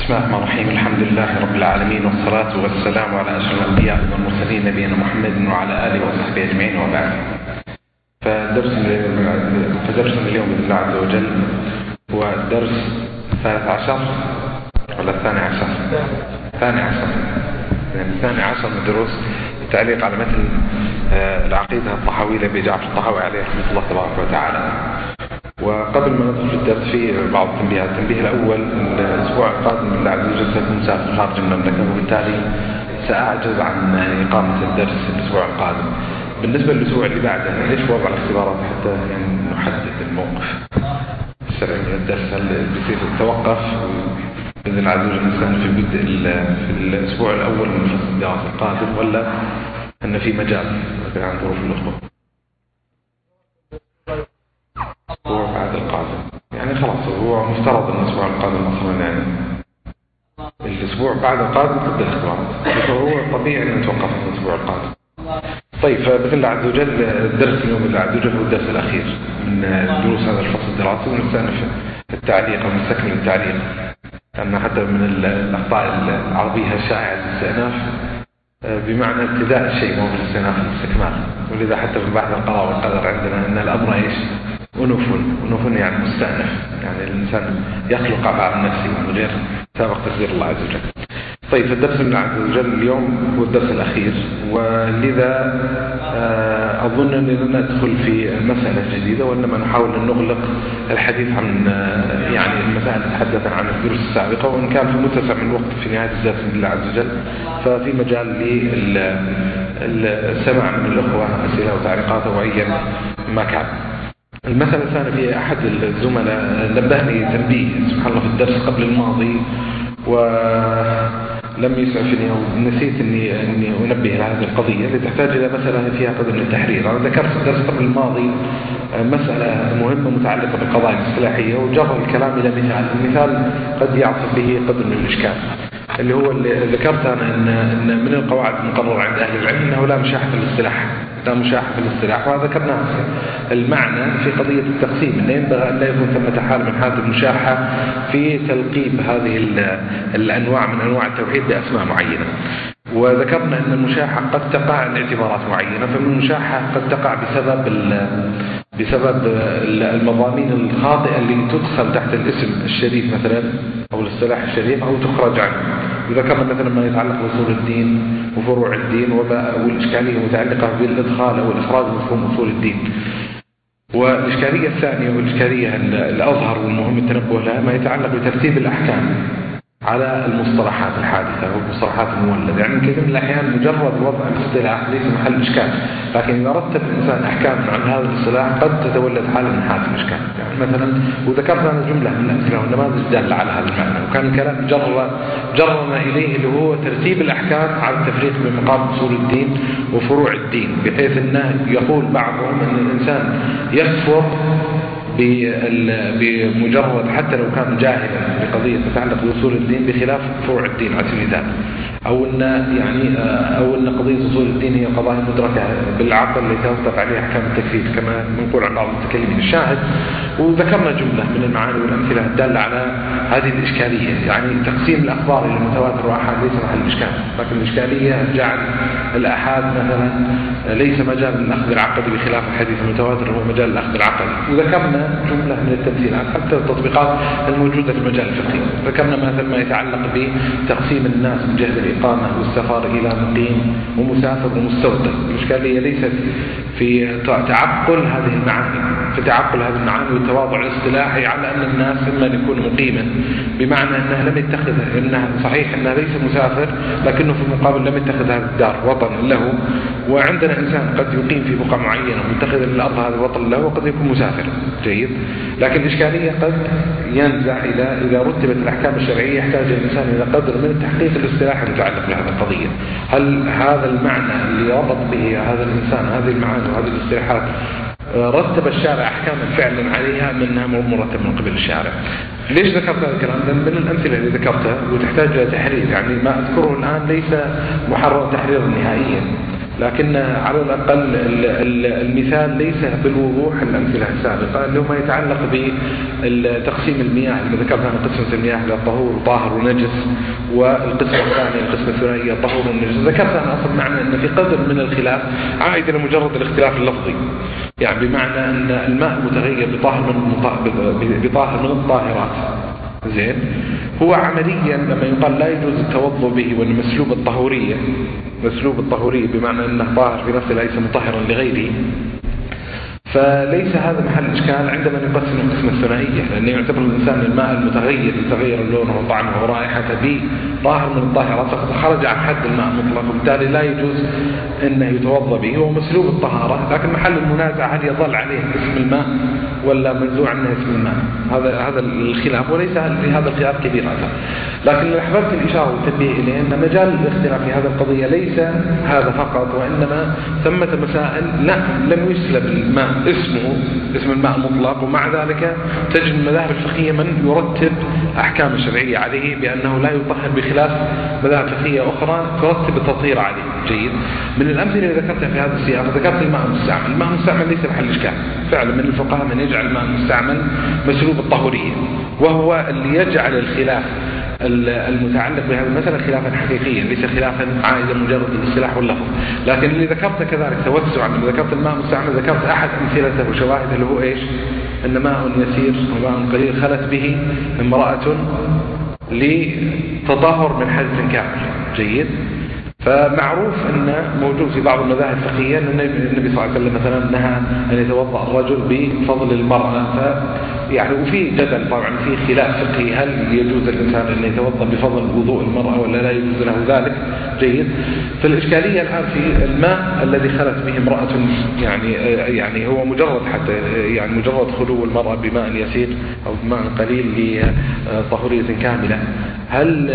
بسم الله الرحمن الرحيم. الحمد لله رب العالمين، والصلاة والسلام على أشرف الأنبياء والمرسلين نبينا محمد وعلى آله وصحبه أجمعين، وبعد. فدرسنا اليوم بإذن الله عز وجل هو الدرس 13 ولا 12؟ 12 يعني 12 من دروس التعليق على متن العقيدة الطحاوية لأبي جعفر الطحاوي عليه رحمة الله تبارك وتعالى. وقبل ما ندخل في الدرس في بعض التنبيهات. التنبيه الأول: الأسبوع القادم بالله عز وجل سأكون مسافر خارج المملكة، وبالتالي سأعجز عن إقامة الدرس الأسبوع القادم. بالنسبة للأسبوع اللي بعده، إيش وضع الاختبارات حتى يعني نحدد الموقف الشرعي من الدرس؟ هل بيصير توقف بإذن الله عز وجل الإنسان في بدء في الأسبوع الأول من فصل الدراسة القادم، ولا أن في مجال عن ظروف الأخوة؟ الأسبوع بعد القادم يعني خلاص هو مفترض أن الأسبوع القادم أصلا يعني الأسبوع بعد القادم تبدأ الاختبارات، هو طبيعي أن نتوقف في الأسبوع القادم. طيب، فبإذن الله عز وجل الدرس اليوم بالله عز وجل هو الدرس الأخير من دروس هذا الفصل الدراسي، ونستأنف التعليق ونستكمل التعليق، لأن حتى من الأخطاء العربية الشائعة الاستئناف بمعنى ابتداء الشيء مو بالاستئناف الاستكمال. ولذا حتى في بحث القضاء والقدر عندنا أن الأمر إيش؟ أنوف يعني مستأنف، يعني الإنسان يخلق أفعال نفسه من غير سابق تقدير الله عز وجل. طيب، الدرس من الله عز وجل اليوم هو الدرس الأخير، ولذا أظن أننا ندخل في مسألة جديدة، وإنما نحاول أن نغلق الحديث عن يعني المسائل اللي تحدثنا عن الدروس السابقة، وإن كان في متسع من الوقت في نهاية الدرس من الله عز وجل ففي مجال للسماع من الأخوة أسئلة وتعليقات وأي ما كان. المسألة الثانية، في أحد الزملاء نبهني تنبيه سبحان الله في الدرس قبل الماضي ولم يسعفني أو نسيت أني أنبه على هذه القضية اللي تحتاج إلى مسألة فيها قدر من التحرير. أنا ذكرت في الدرس قبل الماضي مسألة مهمة متعلقة بالقضايا الاصطلاحية، وجر الكلام إلى مثال قد يعصف به قدر من الإشكال، اللي هو اللي ذكرت أنا أن من القواعد المقررة عند أهل العلم أنه لا مشاحة في الاصطلاح، وذكرنا المعنى في قضية التقسيم، أنه ينبغي أن لا يكون ثمة حال من حالة المشاحة في تلقيب هذه الأنواع من أنواع التوحيد بأسماء معينة. وذكرنا أن المشاحة قد تقع لاعتبارات معينة، فمن المشاحة قد تقع بسبب المضامين الخاطئة اللي تدخل تحت الاسم الشريف مثلا أو الاصطلاح الشريف أو تخرج عنه. وذكرنا مثلا ما يتعلق بأصول الدين وفروع الدين والإشكالية المتعلقة بالإدخال أو الإخراج مفهوم أصول الدين. والإشكالية الثانية والإشكالية الأظهر والمهم التنبه لها ما يتعلق بترتيب الأحكام على المصطلحات الحادثة والمصطلحات المولدة. يعني كثير من الأحيان مجرد وضع الاصطلاح ليس محل إشكال، لكن إذا رتب الإنسان أحكام عن هذا الاصطلاح قد تتولد حالة من حالات الإشكال. يعني مثلا وذكرت أنا جملة من الأمثلة والنماذج دالة على هذا المعنى، وكان الكلام جرنا إليه اللي هو ترتيب الأحكام على التفريق بين مقام أصول الدين وفروع الدين، بحيث أنه يقول بعضهم أن الإنسان يكفر بمجرد حتى لو كان جاهلا بقضية تتعلق بأصول الدين بخلاف فروع الدين على سبيل المثال، أو أن قضية أصول الدين هي قضايا مدركة بالعقل اللي يتوقف عليها أحكام التكفير كما نقول عن بعض المتكلمين الشاهد. وذكرنا جملة من المعاني والأمثلة الدالة على هذه الإشكالية. يعني تقسيم الأخبار إلى متواتر وأحاد ليس محل إشكال، لكن الإشكالية جعل الأحاد مثلا ليس مجال الأخذ العقدي بخلاف الحديث المتواتر هو مجال الأخذ العقدي. وذكرنا جملة من التمثيلات حتى التطبيقات الموجودة في المجال الفقهي. ذكرنا مثلا ما يتعلق بتقسيم الناس من جهة الإقامة والسفر إلى مقيم ومسافر ومستودع. الإشكالية ليست في تعقل هذه المعاني والتواضع الاصطلاحي على أن الناس إما يكون مقيما بمعنى أنه لم يتخذ، أنه صحيح أنه ليس مسافر لكنه في المقابل لم يتخذ هذه الدار وطن له. وعندنا إنسان قد يقيم في بقعة معينة ومتخذ الأرض هذا الوطن له، وقد يكون مسافر جيد. لكن الإشكالية قد ينزع إذا رتبت الأحكام الشرعية يحتاج الإنسان إلى قدر من التحقيق الاصطلاحي المتعلق بهذه القضية. هل هذا المعنى اللي ربط به هذا الإنسان هذه المعاني وهذه الاصطلاحات رتب الشارع أحكاما فعلا عليها منها مرتب من قبل الشارع؟ ليش ذكرت هذا الكلام؟ لأن من الأمثلة اللي ذكرتها وتحتاج إلى تحرير. يعني ما أذكره الآن ليس محرر تحرير نهائيا، لكن على الأقل المثال ليس بالوضوح الأمثلة السابقة اللي هو ما يتعلق بتقسيم المياه اللي ذكرنا من قسمة المياه إلى طهور طاهر ونجس، والقسمة الثانية القسمة الثنائية طهور ونجس. ذكرت أنا أصلا معنى أن في قدر من الخلاف عائد إلى مجرد الاختلاف اللفظي، يعني بمعنى أن الماء متغير بطاهر من الطاهرات. زين، هو عمليا لما يقال لا يجوز التوضؤ به وأن مسلوب الطهورية بمعنى أنه طاهر في نفسه ليس مطهرا لغيره، فليس هذا محل إشكال عندما نقسم القسمة الثنائية، لأنه يعتبر الإنسان الماء المتغير يتغير لونه وطعمه ورائحته به طاهر من الطاهرات، فقد خرج عن حد الماء مطلق، وبالتالي لا يجوز أنه يتوضأ به. هو مسلوب الطهارة، لكن محل المنازع هل يظل عليه اسم الماء ولا منزوع عنه اسم الماء، هذا الخلاف، وليس لهذا الخلاف كبير هذا. لكن أحببت الإشارة والتنبيه إليه أن مجال الاختلاف في هذه القضية ليس هذا فقط، وإنما ثمة مسائل لم يسلب الماء اسم الماء المطلق، ومع ذلك تجد المذاهب الفقهية من يرتب أحكام الشرعية عليه بأنه لا يطهر، بخلاف مذاهب فقهية أخرى ترتب التطهير عليه. جيد. من الأمثلة اللي ذكرتها في هذا السياق ذكرت الماء المستعمل. الماء المستعمل ليس محل إشكال، فعلا من الفقهاء من يجعل الماء المستعمل مسلوب الطهورية، وهو اللي يجعل الخلاف المتعلق بهذه المسألة خلافا حقيقيا، ليس خلافا عائدا مجرد الاصطلاح واللفظ. لكن اللي ذكرت كذلك توسعا، اللي ذكرت الماء المستعمل ذكرت أحد أمثلته وشواهده اللي هو إيش؟ أن ماء يسير وماء قليل خلت به امرأة لتطهر من حدث كامل. جيد. فمعروف أن موجود في بعض المذاهب الفقهية أن النبي صلى الله عليه وسلم مثلا نهى أن يتوضأ الرجل بفضل المرأة، يعني وفي جدل طبعا، في خلاف فقهي هل يجوز الإنسان أن يتوضأ بفضل وضوء المرأة ولا لا يجوز له ذلك. جيد. فالإشكالية الآن في الماء الذي خلت به امرأة، يعني هو مجرد حتى يعني مجرد خلو المرأة بماء يسير أو بماء قليل لطهورية كاملة، هل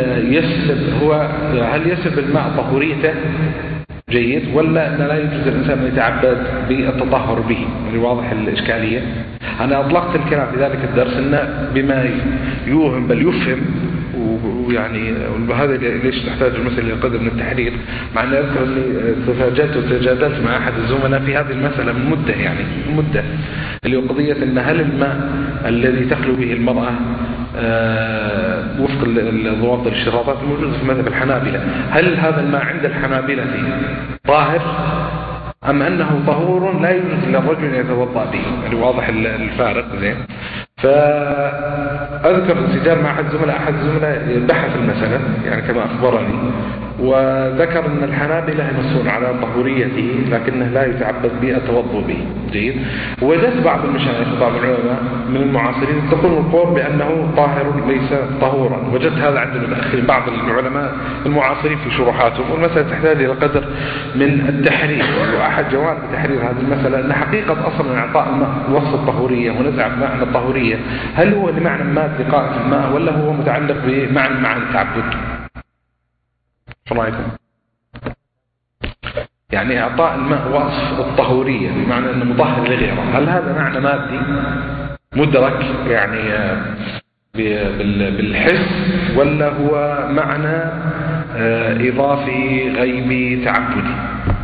يسلب الماء طهوريته؟ جيد. ولا أن لا يجوز الإنسان أن يتعبد بالتطهر به؟ يعني واضح الإشكالية. أنا أطلقت الكلام في ذلك الدرس أن بما يوهم بل يفهم، ويعني هذا ليش تحتاج المسألة إلى قدر من التحرير، مع أن أذكر أني تجادلت مع أحد الزملاء في هذه المسألة من مدة اللي هو قضية أن هل الماء الذي تخلو به المرأة وفق الضوابط الاشتراطات الموجودة في مذهب الحنابلة، هل هذا الماء عند الحنابلة طاهر أم أنه طهور لا يجوز للرجل أن يتوضأ به؟ يعني واضح الفارق. زين. فأذكر انسجام مع أحد الزملاء بحث المسألة يعني كما أخبرني، وذكر أن الحنابلة ينصون على طهوريته لكنه لا يتعبد بالتوضؤ به. جيد. وجدت بعض المشايخ وبعض العلماء من المعاصرين تقول القول بأنه طاهر ليس طهورا، وجدت هذا عند المتأخرين بعض العلماء المعاصرين في شروحاتهم، والمسألة تحتاج إلى قدر من التحرير. وأحد جوانب تحرير هذه المسألة أن حقيقة أصلا إعطاء الماء وصف الطهورية ونزع معنى الطهورية هل هو لمعنى مادي قائم في الماء ولا هو متعلق بمعنى التعبد؟ شو رأيكم؟ يعني إعطاء الماء وصف الطهورية بمعنى أنه مطهر لغيره، هل هذا معنى مادي مدرك يعني بالحس ولا هو معنى إضافي غيبي تعبدي؟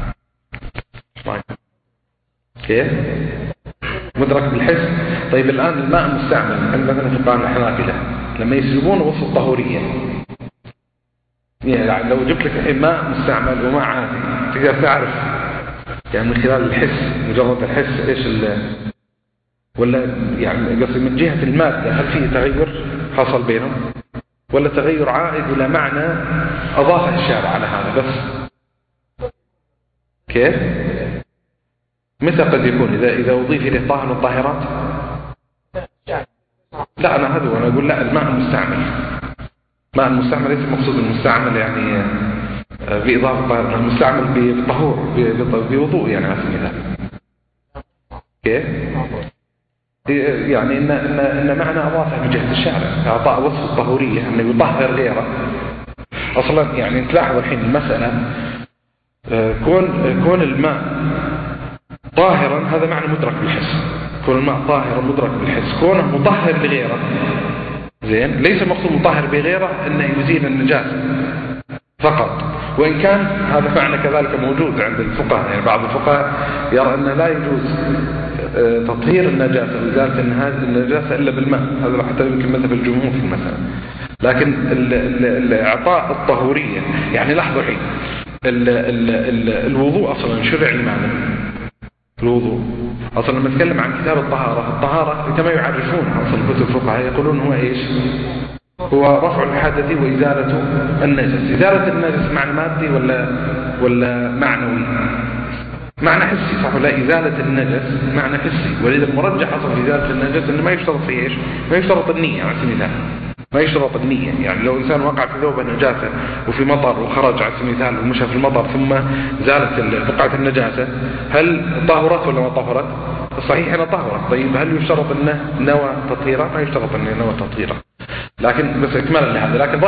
كيف؟ مدرك بالحس. طيب الآن الماء المستعمل عند مثلا فقهاء الحنابلة لما يسلبون وصف الطهورية، يعني لو جبت لك ماء مستعمل وماء عادي تقدر تعرف يعني من خلال الحس، مجرد الحس ايش ولا يعني قصدي من جهة المادة هل فيه تغير حصل بينهم ولا تغير عائد إلى معنى أضافه الشارع على هذا بس؟ كيف؟ متى قد يكون إذا أضيف إليه طاهر والطاهرات؟ لا أنا أقول لا، الماء المستعمل، ماء المستعمل ليس مقصود المستعمل يعني بإضافة الطاهر، المستعمل بطهور بوضوء يعني على سبيل المثال. كيف؟ يعني إن معنى أضافه من جهة الشارع إعطاء وصف الطهورية أنه يطهر غيره. أصلا يعني تلاحظ الحين المسألة كون الماء طاهرا هذا معنى مدرك بالحس، كون الماء طاهرا مدرك بالحس، كونه مطهر لغيره. زين. ليس مقصود مطهر بغيره انه يزيل النجاسة فقط، وإن كان هذا معنى كذلك موجود عند الفقهاء، يعني بعض الفقهاء يرى أن لا يجوز تطهير النجاسة وإزالة النجاسة إلا بالماء، هذا حتى يمكن مذهب الجمهور في المسألة. لكن الإعطاء الطهورية، يعني لحظة الحين الوضوء أصلا شرع لمعنى الوضوء أصلا لما نتكلم عن كتاب الطهارة كما يعرفون أصلا كتب الفقهاء يقولون هو إيش؟ هو رفع الحدث وإزالة النجس. إزالة النجس معنى مادي ولا معنوي؟ معنى حسي صح ولا؟ إزالة النجس معنى حسي، ولذا المرجح أصلا في إزالة النجس إنه ما يشترط فيه إيش؟ ما يشترط النية على سبيل المثال، ما يشترط النية. يعني لو إنسان وقع في ثوبه نجاسة وفي مطر وخرج على سبيل المثال ومشى في المطر ثم زالت بقعة النجاسة، هل طهرت ولا ما طهرت؟ صحيح أنها طهرت. طيب هل يشترط أنه نوى تطهيرا؟ ما يشترط أنه نوى تطهيرا، لكن بس إكمالا لهذا. لكن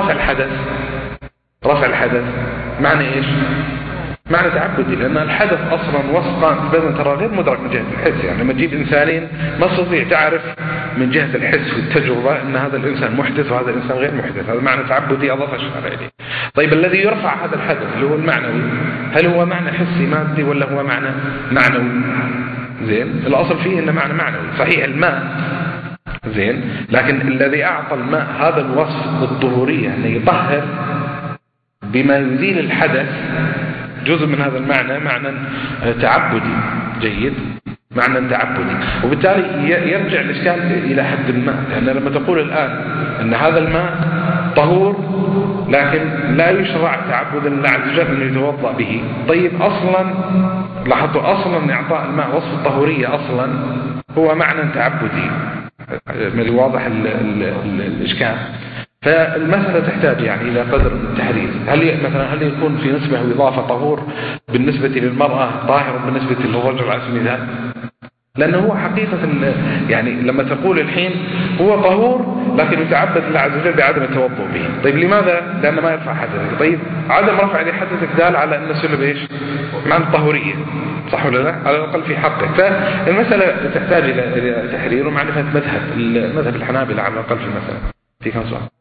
رفع الحدث معنى إيش؟ معنى تعبدي، لأن الحدث أصلا وصفا بدن ترى غير مدرك من جهة الحس. يعني لما تجيب إنسانين ما تستطيع تعرف من جهة الحس والتجربة أن هذا الإنسان محدث وهذا الإنسان غير محدث، هذا معنى تعبدي أضاف الشرع إليه. طيب الذي يرفع هذا الحدث اللي هو المعنوي، هل هو معنى حسي مادي ولا هو معنى معنوي؟ زين، الأصل فيه أنه معنى معنوي. صحيح الماء زين، لكن الذي أعطى الماء هذا الوصف الطهورية أنه يطهر بما يزيل الحدث، جزء من هذا المعنى معنى تعبدي. جيد، معنى تعبدي. وبالتالي يرجع الإشكال إلى حد الماء، لأن لما تقول الآن أن هذا الماء طهور لكن لا يشرع تعبدا لله عز وجل أنه يتوضأ به. طيب أصلا لاحظوا أصلا إعطاء الماء وصف الطهورية أصلا هو معنى تعبدي. من واضح الإشكال. فالمسألة تحتاج يعني إلى قدر من التحرير. هل يكون في نسبة وإضافة طهور بالنسبة للمرأة طاهر بالنسبة للرجل على سبيل المثال؟ لأنه هو حقيقة يعني لما تقول الحين هو طهور لكن يتعبد الله عز وجل بعدم التوضؤ به. طيب لماذا؟ لأنه ما يرفع حدثك. طيب عدم رفع حدثك دال على أن سلب إيش؟ معنى الطهورية، صح ولا لا؟ على الأقل في حقك. فالمسألة تحتاج إلى تحرير ومعرفة مذهب الحنابلة على الأقل في المسألة. في كم سؤال؟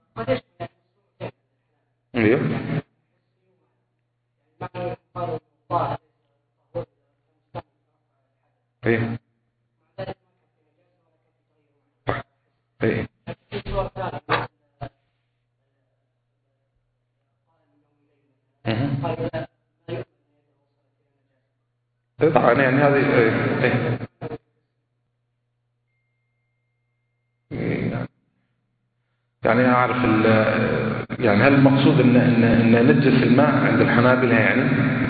ايوه ايه ايه طبعا يعني هذه يعني أعرف يعني هل المقصود إن نجس الماء عند الحنابلة يعني؟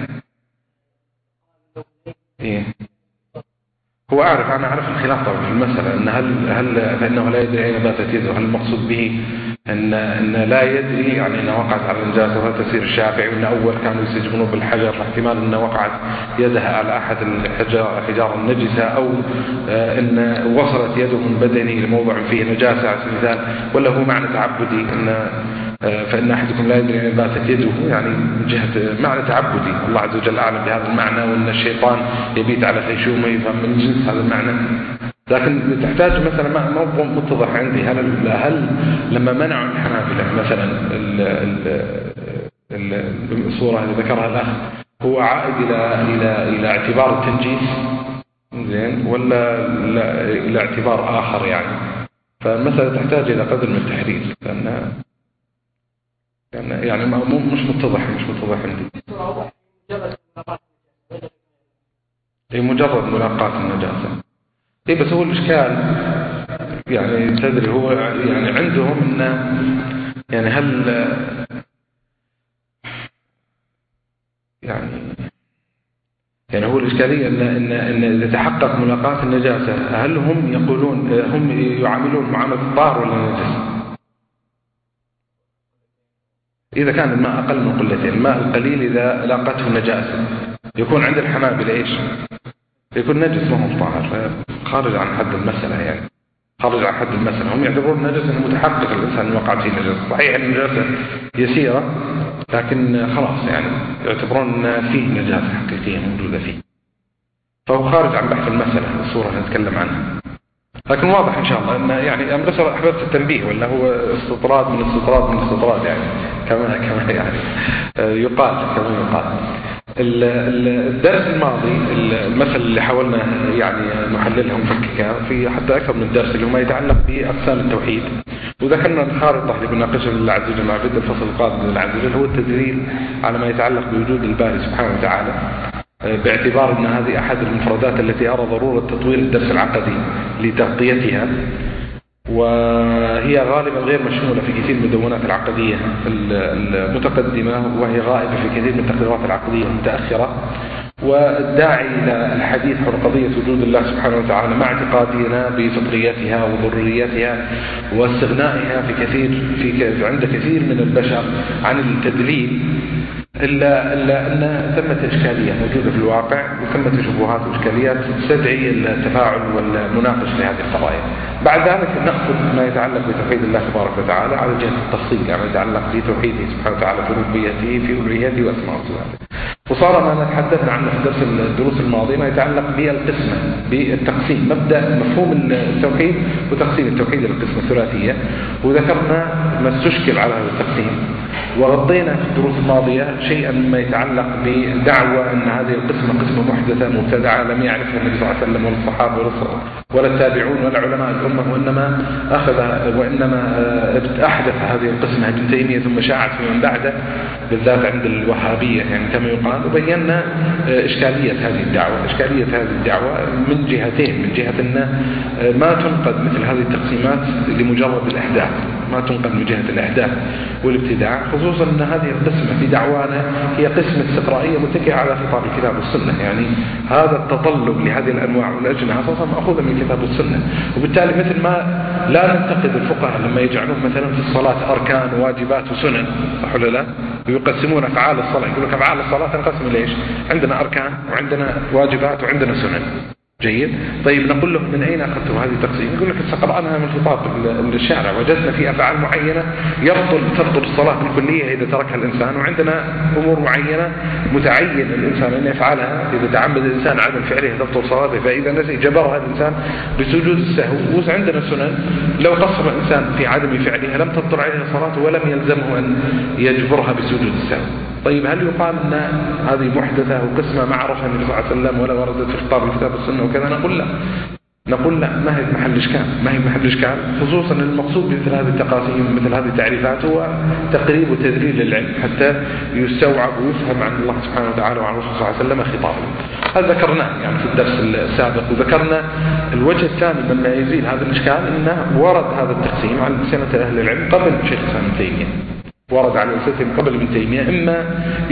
إيه هو أنا أعرف الخلاف طبعا في المسألة إن هل فإنه لا يدري أين باتت يده، هل المقصود به إن لا يدري يعني إنه وقعت على النجاسة، وهذا تفسير الشافعي، وإن أول كانوا يستجمنون بالحجر، احتمال إنه وقعت يدها على أحد الحجار النجسة، أو إن وصلت يده من بدنه لموضع فيه نجاسة على سبيل المثال، ولا هو معنى تعبدي إن فإن أحدكم لا يدري أين باتت يده، يعني من جهة معنى تعبدي. الله عز وجل أعلم بهذا المعنى، وإن الشيطان يبيت على خيشومه يفهم من جنس هذا المعنى. لكن تحتاج مثلا موضوع متضح عندي، هل لما منعوا الحنابلة مثلا الصورة اللي ذكرها الأخ هو عائد إلى اعتبار التنجيس زين ولا إلى اعتبار آخر يعني؟ فالمسألة تحتاج إلى قدر من التحرير، لأن يعني مش متضح عندي. مجرد ملاقاة النجاسة. بس هو الإشكال يعني تدري هو يعني عندهم إن يعني هل يعني هو الإشكالية إن إذا تحقق ملاقاة النجاسة هل هم يقولون هم يعاملون معاملة الطاهر ولا النجس؟ إذا كان الماء أقل من قلتين، الماء القليل إذا لاقته النجاسة يكون عند الحنابلة إيش؟ يكون نجس ما هو طاهر، خارج عن حد المسألة يعني، خارج عن حد المسألة. هم يعتبرون النجس أنه متحقق الإنسان وقع فيه نجاسة، صحيح النجاسة يسيرة لكن خلاص يعني يعتبرون أن فيه نجاسة حقيقية موجودة فيه، فهو خارج عن بحث المسألة الصورة اللي نتكلم عنها. لكن واضح إن شاء الله أن يعني أنا بس أحببت التنبيه، ولا هو استطراد من استطراد يعني كما يعني يقال كما يقال. الدرس الماضي المثل اللي حاولنا يعني نحللها ونفككها في حتى أكثر من درس اللي هو ما يتعلق بأقسام التوحيد، وذكرنا الخارطة اللي بناقشها لله عز وجل مع بدء الفصل القادم لله عز وجل هو التدليل على ما يتعلق بوجود الباري سبحانه وتعالى، باعتبار أن هذه أحد المفردات التي أرى ضرورة تطوير الدرس العقدي لتغطيتها، وهي غالبا غير مشمولة في كثير من المدونات العقدية المتقدمة، وهي غائبة في كثير من التقريرات العقدية المتأخرة. والداعي إلى الحديث عن قضية وجود الله سبحانه وتعالى مع اعتقادنا بفطريتها وضروريتها واستغنائها عند كثير من البشر عن التدليل، إلا أن ثمة إشكالية موجودة في الواقع، وثمة شبهات وإشكاليات تستدعي التفاعل والمناقشة لهذه القضايا. بعد ذلك نأخذ ما يتعلق بتوحيد الله تبارك وتعالى على جهة التفصيل، يعني ما يتعلق بتوحيده سبحانه وتعالى في ربوبيته في ألوهيته وأسماء وصفاته. وصار ما نتحدثنا عنه في الدروس الماضية ما يتعلق بالقسمة، بالتقسيم، مبدأ مفهوم التوحيد وتقسيم التوحيد للقسمة الثلاثية، وذكرنا ما استشكل على هذا التقسيم، وغطينا في الدروس الماضية شيئا مما يتعلق بدعوة أن هذه القسمة قسمة محدثة مبتدعة لم يعرفها النبي صلى الله عليه وسلم ولا الصحابة ولا التابعون ولا علماء الأمة، وإنما أحدث هذه القسمة ابن تيمية ثم شاعت في من بعده بالذات عند الوهابية يعني كما يقال. وبينا إشكالية هذه الدعوة من جهتين، من جهة أن ما تنقد مثل هذه التقسيمات لمجرد الإحداث، ما تنقد من جهة الإحداث والابتداع، خصوصا أن هذه القسمة في دعوانا هي قسمة استقرائية متكئة على خطاب الكتاب والسنة، يعني هذا التطلب لهذه الأنواع والأجنحة أساسا مأخوذة من الكتاب والسنة. وبالتالي مثل ما لا ننتقد الفقهاء لما يجعلون مثلا في الصلاة أركان وواجبات وسنن، صح ولا لا؟ ويقسمون أفعال الصلاة، يقول لك أفعال الصلاة تنقسم ليش؟ عندنا أركان وعندنا واجبات وعندنا سنن. جيد. طيب نقول له من أين أخذتم هذه التقسيم؟ يقول لك استقرأناها من خطاب الشارع، وجدنا في أفعال معينة تبطل الصلاة بالكلية إذا تركها الإنسان، وعندنا أمور معينة متعين الإنسان أن يفعلها إذا تعمد الإنسان عدم فعلها تبطل صلاته، فإذا نسي جبرها الإنسان بسجود السهو. وعندنا سنن لو قصر الإنسان في عدم فعلها لم تبطل عليه صلاته ولم يلزمه أن يجبرها بسجود السهو. طيب هل يقال أن هذه محدثة وقسمة ما عرفها النبي صلى الله عليه وسلم ولا وردت في خطاب الكتاب والسنة وكذا؟ نقول لا، ما هي محل إشكال، خصوصا المقصود بمثل هذه التقاسيم ومثل هذه التعريفات هو تقريب وتدليل للعلم حتى يستوعب ويفهم عن الله سبحانه وتعالى وعن الرسول صلى الله عليه وسلم خطابه. هذا ذكرناه يعني في الدرس السابق، وذكرنا الوجه الثاني مما يزيل هذا الإشكال أنه ورد هذا التقسيم على سنة أهل العلم قبل شيخ الإسلام ابن تيمية، ورد على أساسهم قبل ابن تيمية، إما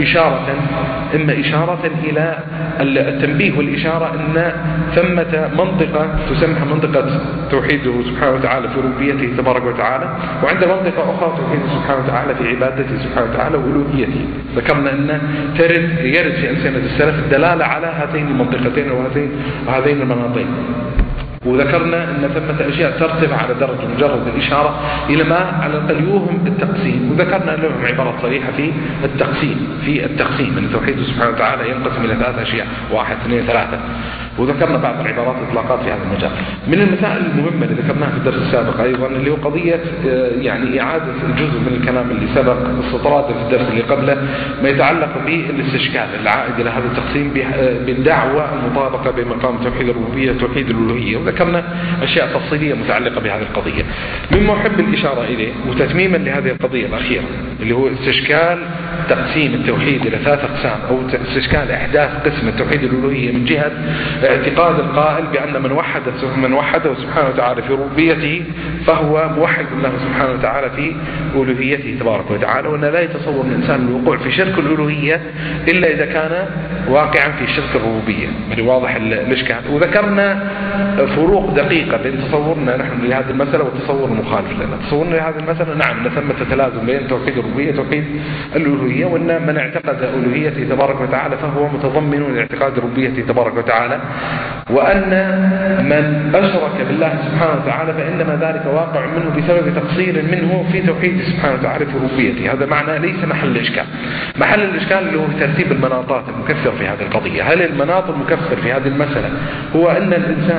إشارة إلى التنبيه والإشارة أن ثمة منطقة تسمى منطقة توحيده سبحانه وتعالى في ربوبيته تبارك وتعالى، وعند منطقة أخرى توحيده سبحانه وتعالى في عبادته سبحانه وتعالى وألوهيته. ذكرنا أن يرد في ألسنة السلف الدلالة على هاتين المنطقتين وهذين المناطين، وذكرنا أن ثمة أشياء ترتفع على درجة مجرد الإشارة إلى ما على الأقل يوهم التقسيم، وذكرنا لهم عبارات صريحة في التقسيم أن توحيده سبحانه وتعالى ينقسم إلى 3 أشياء، 1 2 3، وذكرنا بعض العبارات إطلاقات في هذا المجال. من المسائل المهمة اللي ذكرناها في الدرس السابق أيضا اللي هو قضية يعني إعادة جزء من الكلام اللي سبق استطراد في الدرس اللي قبله، ما يتعلق بالاستشكال العائد إلى هذا التقسيم بالدعوة المطابقة بين مقام توحيد الربوبية وتوحيد الألوهية، وذكرنا أشياء تفصيلية متعلقة بهذه القضية. مما أحب الإشارة إليه وتتميما لهذه القضية الأخيرة اللي هو استشكال تقسيم التوحيد إلى 3 أقسام، أو استشكال إحداث قسم التوحيد الألوهية من جهة اعتقاد القائل بأن من وحده سبحانه وتعالى في ربوبيته فهو موحد الله سبحانه وتعالى في ألوهيته تبارك وتعالى، وأن لا يتصور الإنسان الوقوع في شرك الألوهية إلا إذا كان واقعا في شرك الربوبية. يعني واضح الإشكال. وذكرنا فروق دقيقة بين تصورنا نحن لهذه المسألة والتصور المخالف لنا. تصورنا لهذه المسألة نعم أن ثمة تلازم بين توحيد الربوبية وتوحيد الألوهية، وأن من اعتقد ألوهيته تبارك وتعالى فهو متضمن لاعتقاد ربوبيته تبارك وتعالى، وأن من أشرك بالله سبحانه وتعالى فإنما ذلك واقع منه بسبب تقصير منه في توحيده سبحانه وتعالى في ربوبيته. هذا معنى ليس محل الإشكال. محل الإشكال اللي هو ترتيب المناطات المكفر في هذه القضية. هل المناط المكفر في هذه المسألة هو أن الإنسان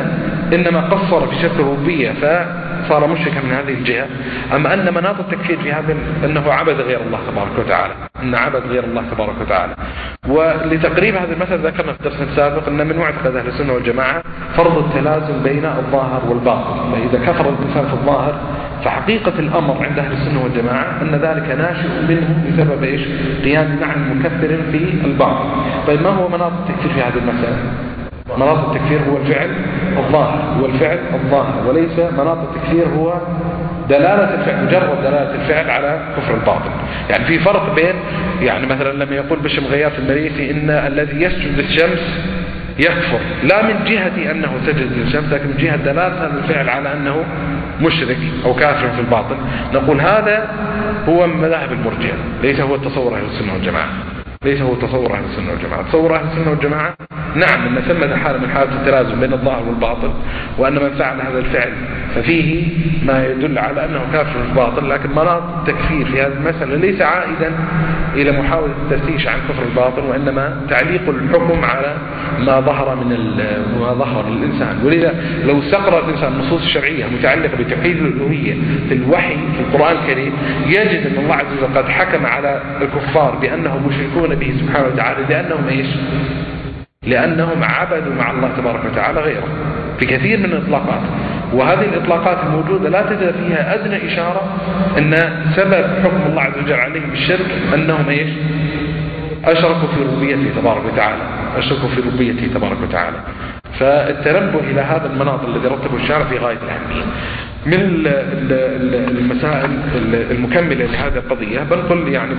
إنما قصر في شرك الربوبية فصار مشركا من هذه الجهة، أما أن مناط التكفير في هذا أنه عبد غير الله تبارك وتعالى، أن عبد غير الله تبارك وتعالى. ولتقريب هذه المسألة ذكرنا في الدرس السابق أن من معتقد أهل السنة والجماعة فرض التلازم بين الظاهر والباطن، فإذا كفر الإنسان في الظاهر فحقيقة الأمر عند أهل السنة والجماعة أن ذلك ناشئ منه بسبب إيش؟ قيام معنى مكفر في الباطن. طيب ما هو مناط التكفير في هذه المسألة؟ مناط التكفير هو الفعل الظاهر، والفعل الظاهر، وليس مناط التكفير هو دلالة الفعل، مجرد دلالة الفعل على كفر الباطن. يعني في فرق بين، يعني مثلا لما يقول بشم غياث المريسي إن الذي يسجد للشمس يكفر، لا من جهة أنه سجد للشمس، لكن من جهة دلالة هذا الفعل على أنه مشرك أو كافر في الباطن. نقول هذا هو مذاهب المرجئة، ليس هو التصور أهل السنة والجماعة، ليس هو تصور أهل السنة والجماعة. تصور أهل السنة والجماعة نعم أن ثمة حالة من حالة التلازم بين الظاهر والباطن، وأن من فعل هذا الفعل ففيه ما يدل على أنه كافر في الباطن، لكن مناط التكفير في هذه المسألة ليس عائدا إلى محاولة التفتيش عن كفر الباطن، وإنما تعليق الحكم على ما ظهر ما ظهر للإنسان. ولذا لو استقرأ الإنسان النصوص الشرعية متعلقة بتوحيد الألوهية في الوحي في القرآن الكريم يجد أن الله عز وجل قد حكم على الكفار بأنهم مشركون به سبحانه وتعالى لأنهم إيش؟ لأنهم عبدوا مع الله تبارك وتعالى غيره في كثير من الإطلاقات. وهذه الإطلاقات الموجودة لا تجد فيها أدنى إشارة أن سبب حكم الله عز وجل عليهم بالشرك أنهم إيش؟ أشركوا في ربوبيته تبارك وتعالى، أشركوا في ربوبيته تبارك وتعالى. فالتنبه إلى هذا المناط الذي رتبه الشارع في غاية الأهمية. من المسائل المكملة لهذه القضية بنقل يعني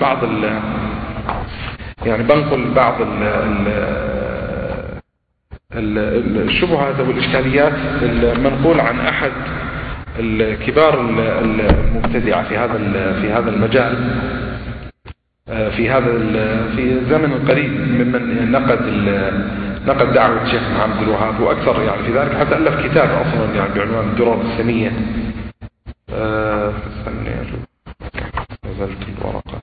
بعض الشبهات والإشكاليات المنقول عن أحد الكبار المبتدعة في هذا المجال في الزمن القريب، ممن نقد دعوة الشيخ محمد عبد الوهاب، وأكثر يعني في ذلك حتى ألف كتاب أصلا يعني بعنوان الدرر السنية. استني أشوف نزلت الورقة.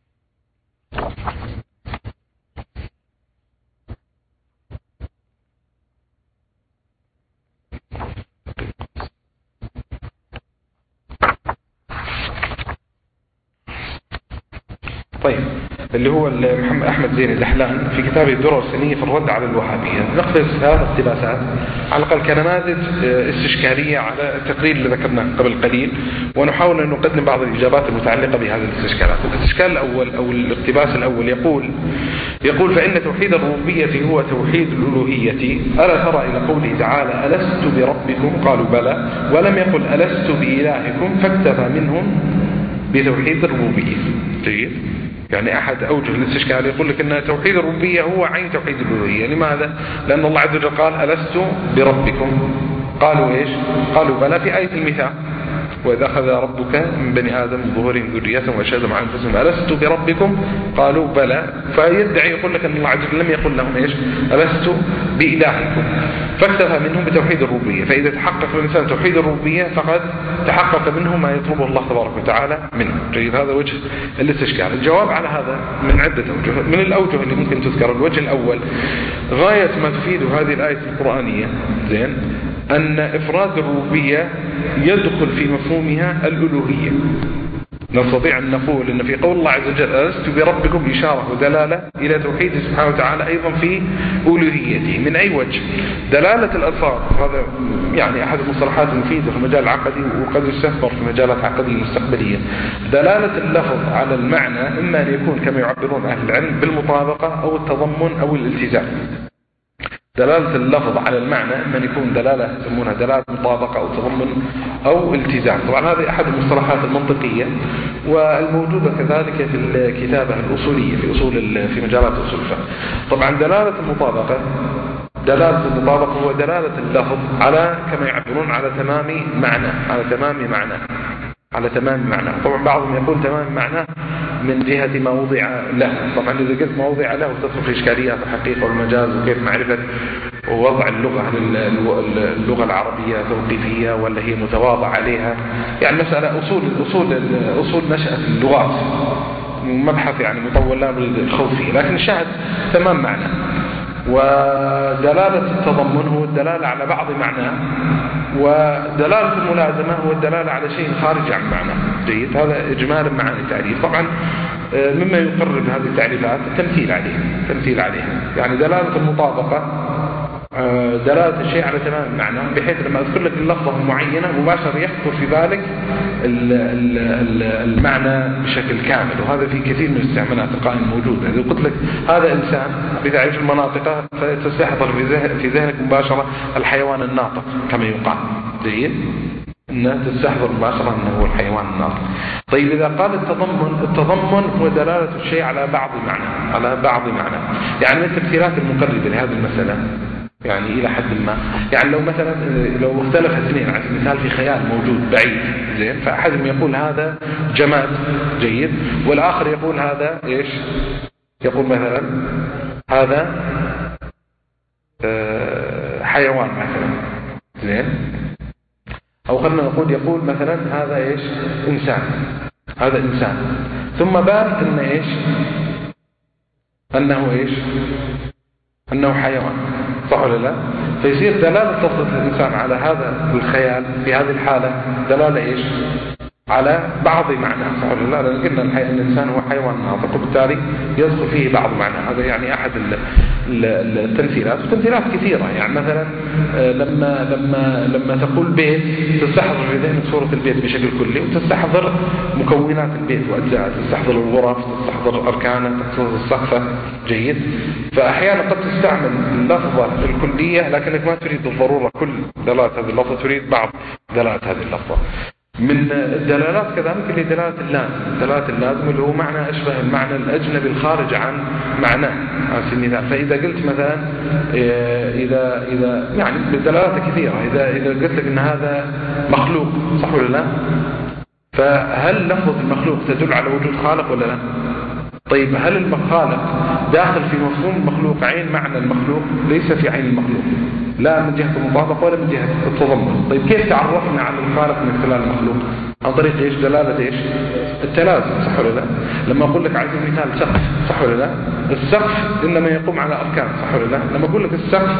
طيب اللي هو محمد أحمد زين الدحلان في كتابه الدرر السنية في الرد على الوهابية، نقتبس هذه الاقتباسات على الأقل كنماذج استشكالية على التقرير اللي ذكرناه قبل قليل، ونحاول أن نقدم بعض الإجابات المتعلقة بهذه الاستشكالات. الاستشكال الأول أو الاقتباس الأول يقول فإن توحيد الربوبية هو توحيد الألوهية. ألا ترى إلى قوله تعالى ألست بربكم قالوا بلى، ولم يقل ألست بإلهكم، فاكتفى منهم بتوحيد الربوبية. جيد، يعني أحد أوجه الاستشكال يقول لك أن توحيد الربوبية هو عين توحيد الألوهية. لماذا؟ لأن الله عز وجل قال ألست بربكم، قالوا إيش؟ قالوا بلى في آية المثال، وإذا أخذ ربك من بني آدم من ظهورهم ذريتهم وأشهدهم على أنفسهم ألست بربكم قالوا بلى. فيدعي يقول لك أن الله عز وجل لم يقل لهم إيش؟ ألست بإلهكم، فاكتفى منهم بتوحيد الربوبية. فإذا تحقق الإنسان توحيد الربوبية فقد تحقق منه ما يطلبه الله تبارك وتعالى منه. جيد، هذا وجه الاستشكال. الجواب على هذا من عدة أوجه. من الأوجه اللي ممكن تذكر، الوجه الأول غاية ما تفيد هذه الآية القرآنية زين أن إفراد الربوبية يدخل في مفهومها الألوهية. نستطيع أن نقول أن في قول الله عز وجل ألست بربكم إشارة ودلالة إلى توحيده سبحانه وتعالى أيضا في ألوهيته. من أي وجه؟ دلالة الألفاظ، هذا يعني أحد المصطلحات المفيدة في المجال العقدي وقد يستخبر في مجالات عقدية مستقبلية. دلالة اللفظ على المعنى إما أن يكون كما يعبرون أهل العلم بالمطابقة أو التضمن أو الالتزام. دلالة اللفظ على المعنى من يكون دلالة يسمونها دلالة مطابقة أو تضمن أو التزام. طبعا هذه أحد المصطلحات المنطقية والموجودة كذلك في الكتابة الأصولية في مجالات أصول الفقه. طبعا دلالة المطابقة هو دلالة اللفظ على كما يعبرون على تمام معنى. طبعا بعضهم يقول تمام معنى من جهة ما وضع له. طبعا إذا قلت ما وضع له تدخل في إشكاليات الحقيقة والمجاز وكيف معرفة ووضع اللغة العربية توقيفية ولا هي متواضع عليها، يعني مسألة أصول نشأة اللغات، مبحث يعني مطول لا بالخوض فيه، لكن الشاهد تمام معنى. ودلالة التضمن هو الدلالة على بعض معناه، ودلالة الملازمة هو الدلالة على شيء خارج عن معناه. جيد. هذا إجمالا معاني التعريف. طبعا مما يقرب هذه التعريفات التمثيل عليها. يعني دلالة المطابقة دلالة الشيء على تمام المعنى، بحيث لما أذكر لك اللفظة معينة مباشرة يخطر في بالك المعنى بشكل كامل. وهذا في كثير من الاستعمالات القائمة موجودة. إذا قلت لك هذا إنسان بتعريف المناطق فتستحضر في ذهنك مباشرة الحيوان الناطق كما يقال. جيد. أنها تستحضر مباشرة أنه هو الحيوان الناطق. طيب إذا قال التضمن هو دلالة الشيء على بعض معنى. يعني من التمثيلات المقربة لهذه المسألة يعني إلى حد ما، يعني لو اختلف اثنين على المثال في خيال موجود بعيد، زين، فأحدهم يقول هذا جماد، جيد، والآخر يقول هذا إيش؟ يقول مثلا هذا حيوان مثلا، زين، أو خلنا نقول يقول مثلا هذا إيش؟ هذا إنسان، ثم بان إن إيش؟ أنه حيوان، صح ولا لا؟ فيصير دلالة لفظة الإنسان على هذا الخيال في هذه الحالة دلالة إيش؟ على بعض معنى، صح ولا لا؟ لأن قلنا الإنسان هو حيوان ناطق، وبالتالي يدخل فيه بعض معنى. هذا يعني أحد التمثيلات، وتمثيلات كثيرة. يعني مثلا لما تقول بيت تستحضر في ذهنك صورة البيت بشكل كلي، وتستحضر مكونات البيت وأجزاءه، تستحضر الغرف، تستحضر أركانه، تستحضر السقفة. جيد. فأحيانا قد تستعمل اللفظة الكلية لكنك ما تريد بالضرورة كل دلالة هذه اللفظة، تريد بعض دلالات هذه اللفظة. من الدلالات كذلك اللي دلالة اللازم اللي هو معنى أشبه المعنى الأجنبي الخارج عن معناه على سبيل المثال. فإذا قلت مثلا إذا يعني بالدلالات كثيرة، إذا قلت لك إن هذا مخلوق، صح ولا لا؟ فهل لفظة المخلوق تدل على وجود خالق ولا لا؟ طيب هل الخالق داخل في مفهوم المخلوق عين معنى المخلوق؟ ليس في عين المخلوق، لا من جهة المطابقة ولا من جهة التضمن. طيب كيف تعرفنا على الخالق من خلال المخلوق؟ عن طريق إيش؟ دلالة إيش؟ التلازم، صح ولا لا؟ لما أقول لك على سبيل المثال سقف، صح ولا لا؟ السقف إنما يقوم على أركان، صح ولا لا؟ لما أقول لك السقف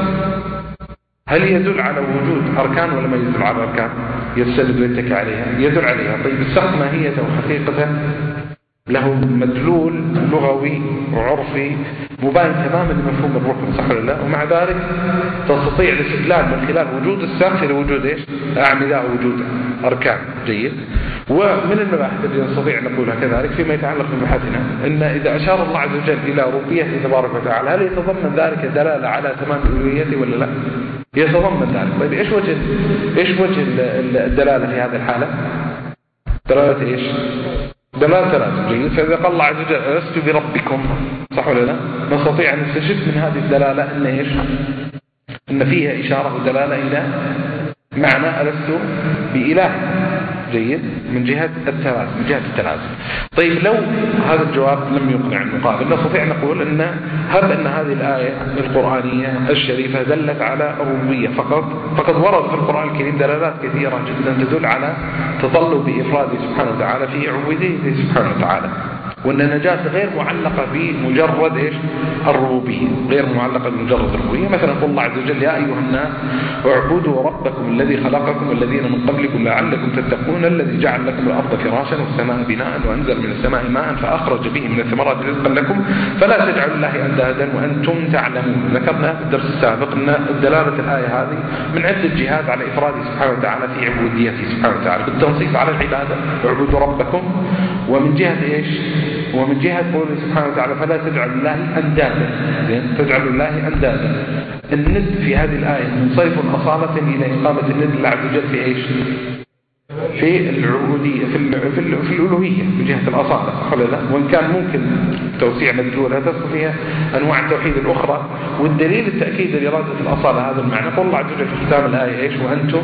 هل يدل على وجود أركان ولا ما يدل على أركان؟ يستدل ويتكى عليها، يدل عليها. طيب السقف ماهيته وحقيقته له مدلول لغوي وعرفي مباين تماما لمفهوم الركن، صح ولا لا؟ ومع ذلك تستطيع الاستدلال من خلال وجود السقف الى وجود ايش؟ اعمده، وجود اركان. جيد. ومن المباحث اللي نستطيع نقولها كذلك فيما يتعلق بمبحثنا ان اذا اشار الله عز وجل الى ربوبيته تبارك وتعالى، هل يتضمن ذلك دلاله على تمام الوهيته ولا لا؟ يتضمن ذلك. طيب ايش وجه الدلاله في هذه الحاله؟ دلاله ايش؟ دلالة تلازم. جيد. فإذا قال الله عز وجل ألست بربكم، صح ولا لا؟ نستطيع أن نستشف من هذه الدلالة أن إيش؟ أن فيها إشارة ودلالة إلى معنى ألست بإله. جيد. من جهة التلازم. طيب لو هذا الجواب لم يقنع المقابل، نستطيع نقول أن هذه الآية القرآنية الشريفة دلت على الربوبية فقد ورد في القرآن الكريم دلالات كثيرة جدا تدل على تطلب بإفراده سبحانه وتعالى في عبوديته سبحانه وتعالى، وأن النجاة غير معلقة بمجرد إيش؟ الربوبية، غير معلقة بمجرد الربوبية. مثلا قل الله عز وجل يا أيها الناس اعبدوا ربكم الذي خلقكم والذين من قبلكم لعلكم تتقون الذي جعل لكم الأرض فراشا والسماء بناء وأنزل من السماء ماء فأخرج به من الثمرات رزقا لكم فلا تجعلوا الله أندادا وأنتم تعلمون. ذكرنا في الدرس السابق أن دلالة الآية هذه من عدة جهات على إفراده سبحانه وتعالى في عبوديته سبحانه وتعالى بالتنصيص على العبادة اعبدوا ربكم، ومن جهة إيش؟ ومن جهة قوله سبحانه وتعالى فلا تجعلوا الله أندادا، تجعلوا الله أندادا. الند في هذه الآية منصرف أصالة إلى إقامة الند لله عز وجل في إيش؟ في العبودية، في الألوهية من جهة الأصالة، صح ولا لا؟ وإن كان ممكن توسيع مدلولها تدخل فيها أنواع التوحيد الأخرى، والدليل التأكيد لإرادة الأصالة هذا المعنى قول الله عز وجل في ختام الآية إيش؟ وأنتم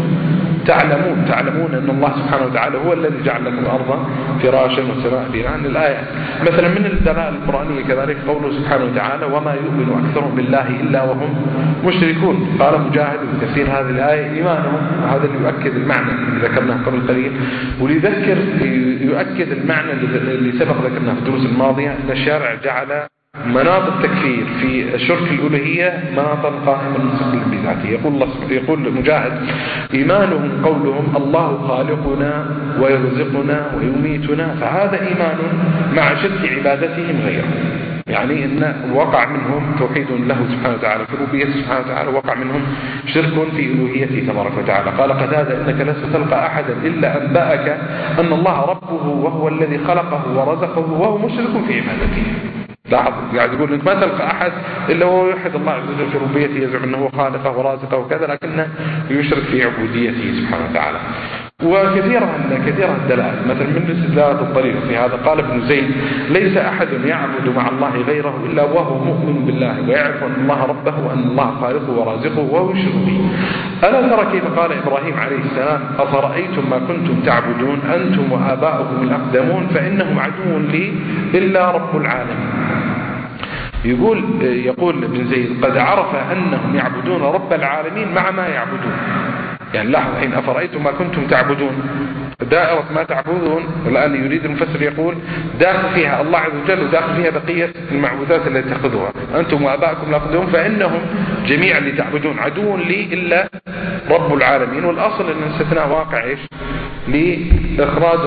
تعلمون أن الله سبحانه وتعالى هو الذي جعل لكم الأرض فراشا والسماء بناء. الآية مثلا من الدلائل القرآنية كذلك قوله سبحانه وتعالى وما يؤمن أكثرهم بالله إلا وهم مشركون. قال مجاهد بتفسير هذه الآية إيمانهم، هذا اللي يؤكد المعنى اللي ذكرناه قبل قليل، وليذكر يؤكد المعنى اللي سبق ذكرناه في الدروس الماضية أن الشارع جعل مناط التكفير في شرك الألوهية مناط قائمة مستقل بذاته. يقول مجاهد: إيمانهم قولهم الله خالقنا ويرزقنا ويميتنا، فهذا إيمان مع شرك عبادتهم غيره. يعني إن وقع منهم توحيد له سبحانه وتعالى في ربوبيته سبحانه وتعالى، وقع منهم شرك في ألوهيته تبارك وتعالى. قال قتادة: إنك لست تلقى أحدا إلا أنبأك أن الله ربه وهو الذي خلقه ورزقه وهو مشرك في عبادته. لاحظ، يعني يقول انك ما تلقى احد الا هو يوحد الله عز وجل في ربوبيته، يزعم انه هو خالقه ورازقه وكذا، لكنه يشرك في عبوديته سبحانه وتعالى. وكثيرا الدلائل، مثلا من الاستدلالات الطريقة في هذا قال ابن زيد: ليس أحد يعبد مع الله غيره إلا وهو مؤمن بالله ويعرف أن الله ربه وأن الله خالقه ورازقه وهو يشرك به. ألا ترى كيف قال إبراهيم عليه السلام: أفرأيتم ما كنتم تعبدون أنتم وآباؤكم الأقدمون فإنهم عدو لي إلا رب العالمين. يقول ابن زيد: قد عرف أنهم يعبدون رب العالمين مع ما يعبدون. يعني لاحظ حين أفرأيتم ما كنتم تعبدون، دائرة ما تعبدون الآن يريد المفسر يقول داخل فيها الله عز وجل وداخل فيها بقية المعبودات التي تأخذوها. أنتم وآباءكم الأقدمون فإنهم جميعا اللي تعبدون عدو لي إلا رب العالمين. والأصل أن الاستثناء واقع إيش؟ لإخراج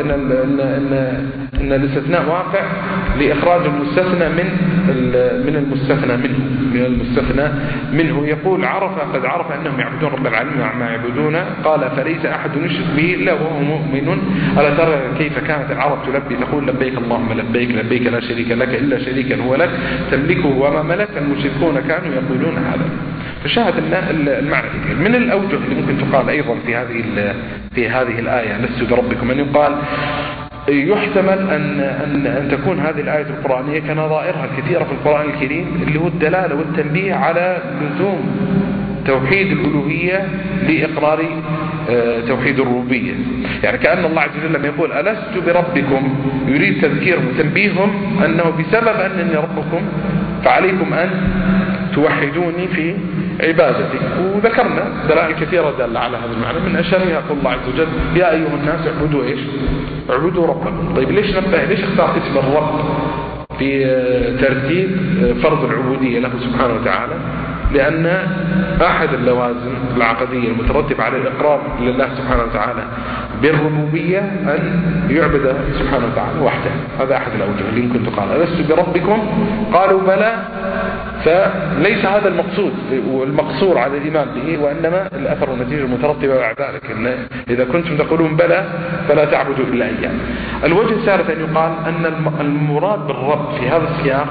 إن الاستثناء واقع لإخراج المستثنى من المستثنى منه. يقول: قد عرف أنهم يعبدون رب العالمين مع يعبدون، قال: فليس أحد يشرك به إلا وهو مؤمن. ألا ترى كيف كانت العرب تلبي تقول: لبيك اللهم لبيك، لبيك لا شريك لك إلا شريكا هو لك تملكه وما ملك. المشركون كانوا يقولون هذا. فشاهد المعنى من الأوجه اللي ممكن تقال أيضا في هذه الآية: لست بربكم، أن يقال يحتمل أن تكون هذه الآية القرآنية كنظائرها الكثيرة في القرآن الكريم، اللي هو الدلالة والتنبيه على لزوم توحيد الألوهية لإقرار توحيد الربوبية. يعني كأن الله عز وجل لما يقول ألست بربكم يريد تذكيرهم وتنبيههم أنه بسبب أنني ربكم فعليكم أن توحدوني في عبادتي. وذكرنا دلائل كثيرة دالة على هذا المعنى، من أشهرها قول الله عز وجل: يا أيها الناس اعبدوا إيش؟ اعبدوا ربكم. طيب ليش اختار اسم الرب في ترتيب فرض العبودية له سبحانه وتعالى؟ لأن أحد اللوازم العقدية المترتب على الإقرار لله سبحانه وتعالى بالربوبية أن يعبد سبحانه وتعالى وحده. هذا أحد الأوجه اللي يمكن تقال ألست بربكم؟ قالوا بلى. فليس هذا المقصود والمقصور على الإيمان به، وإنما الأثر والنتيجة المترتبة بعد ذلك. إن إذا كنتم تقولون بلى فلا تعبدوا إلا إياه. الوجه الثالث أن يقال أن المراد بالرب في هذا السياق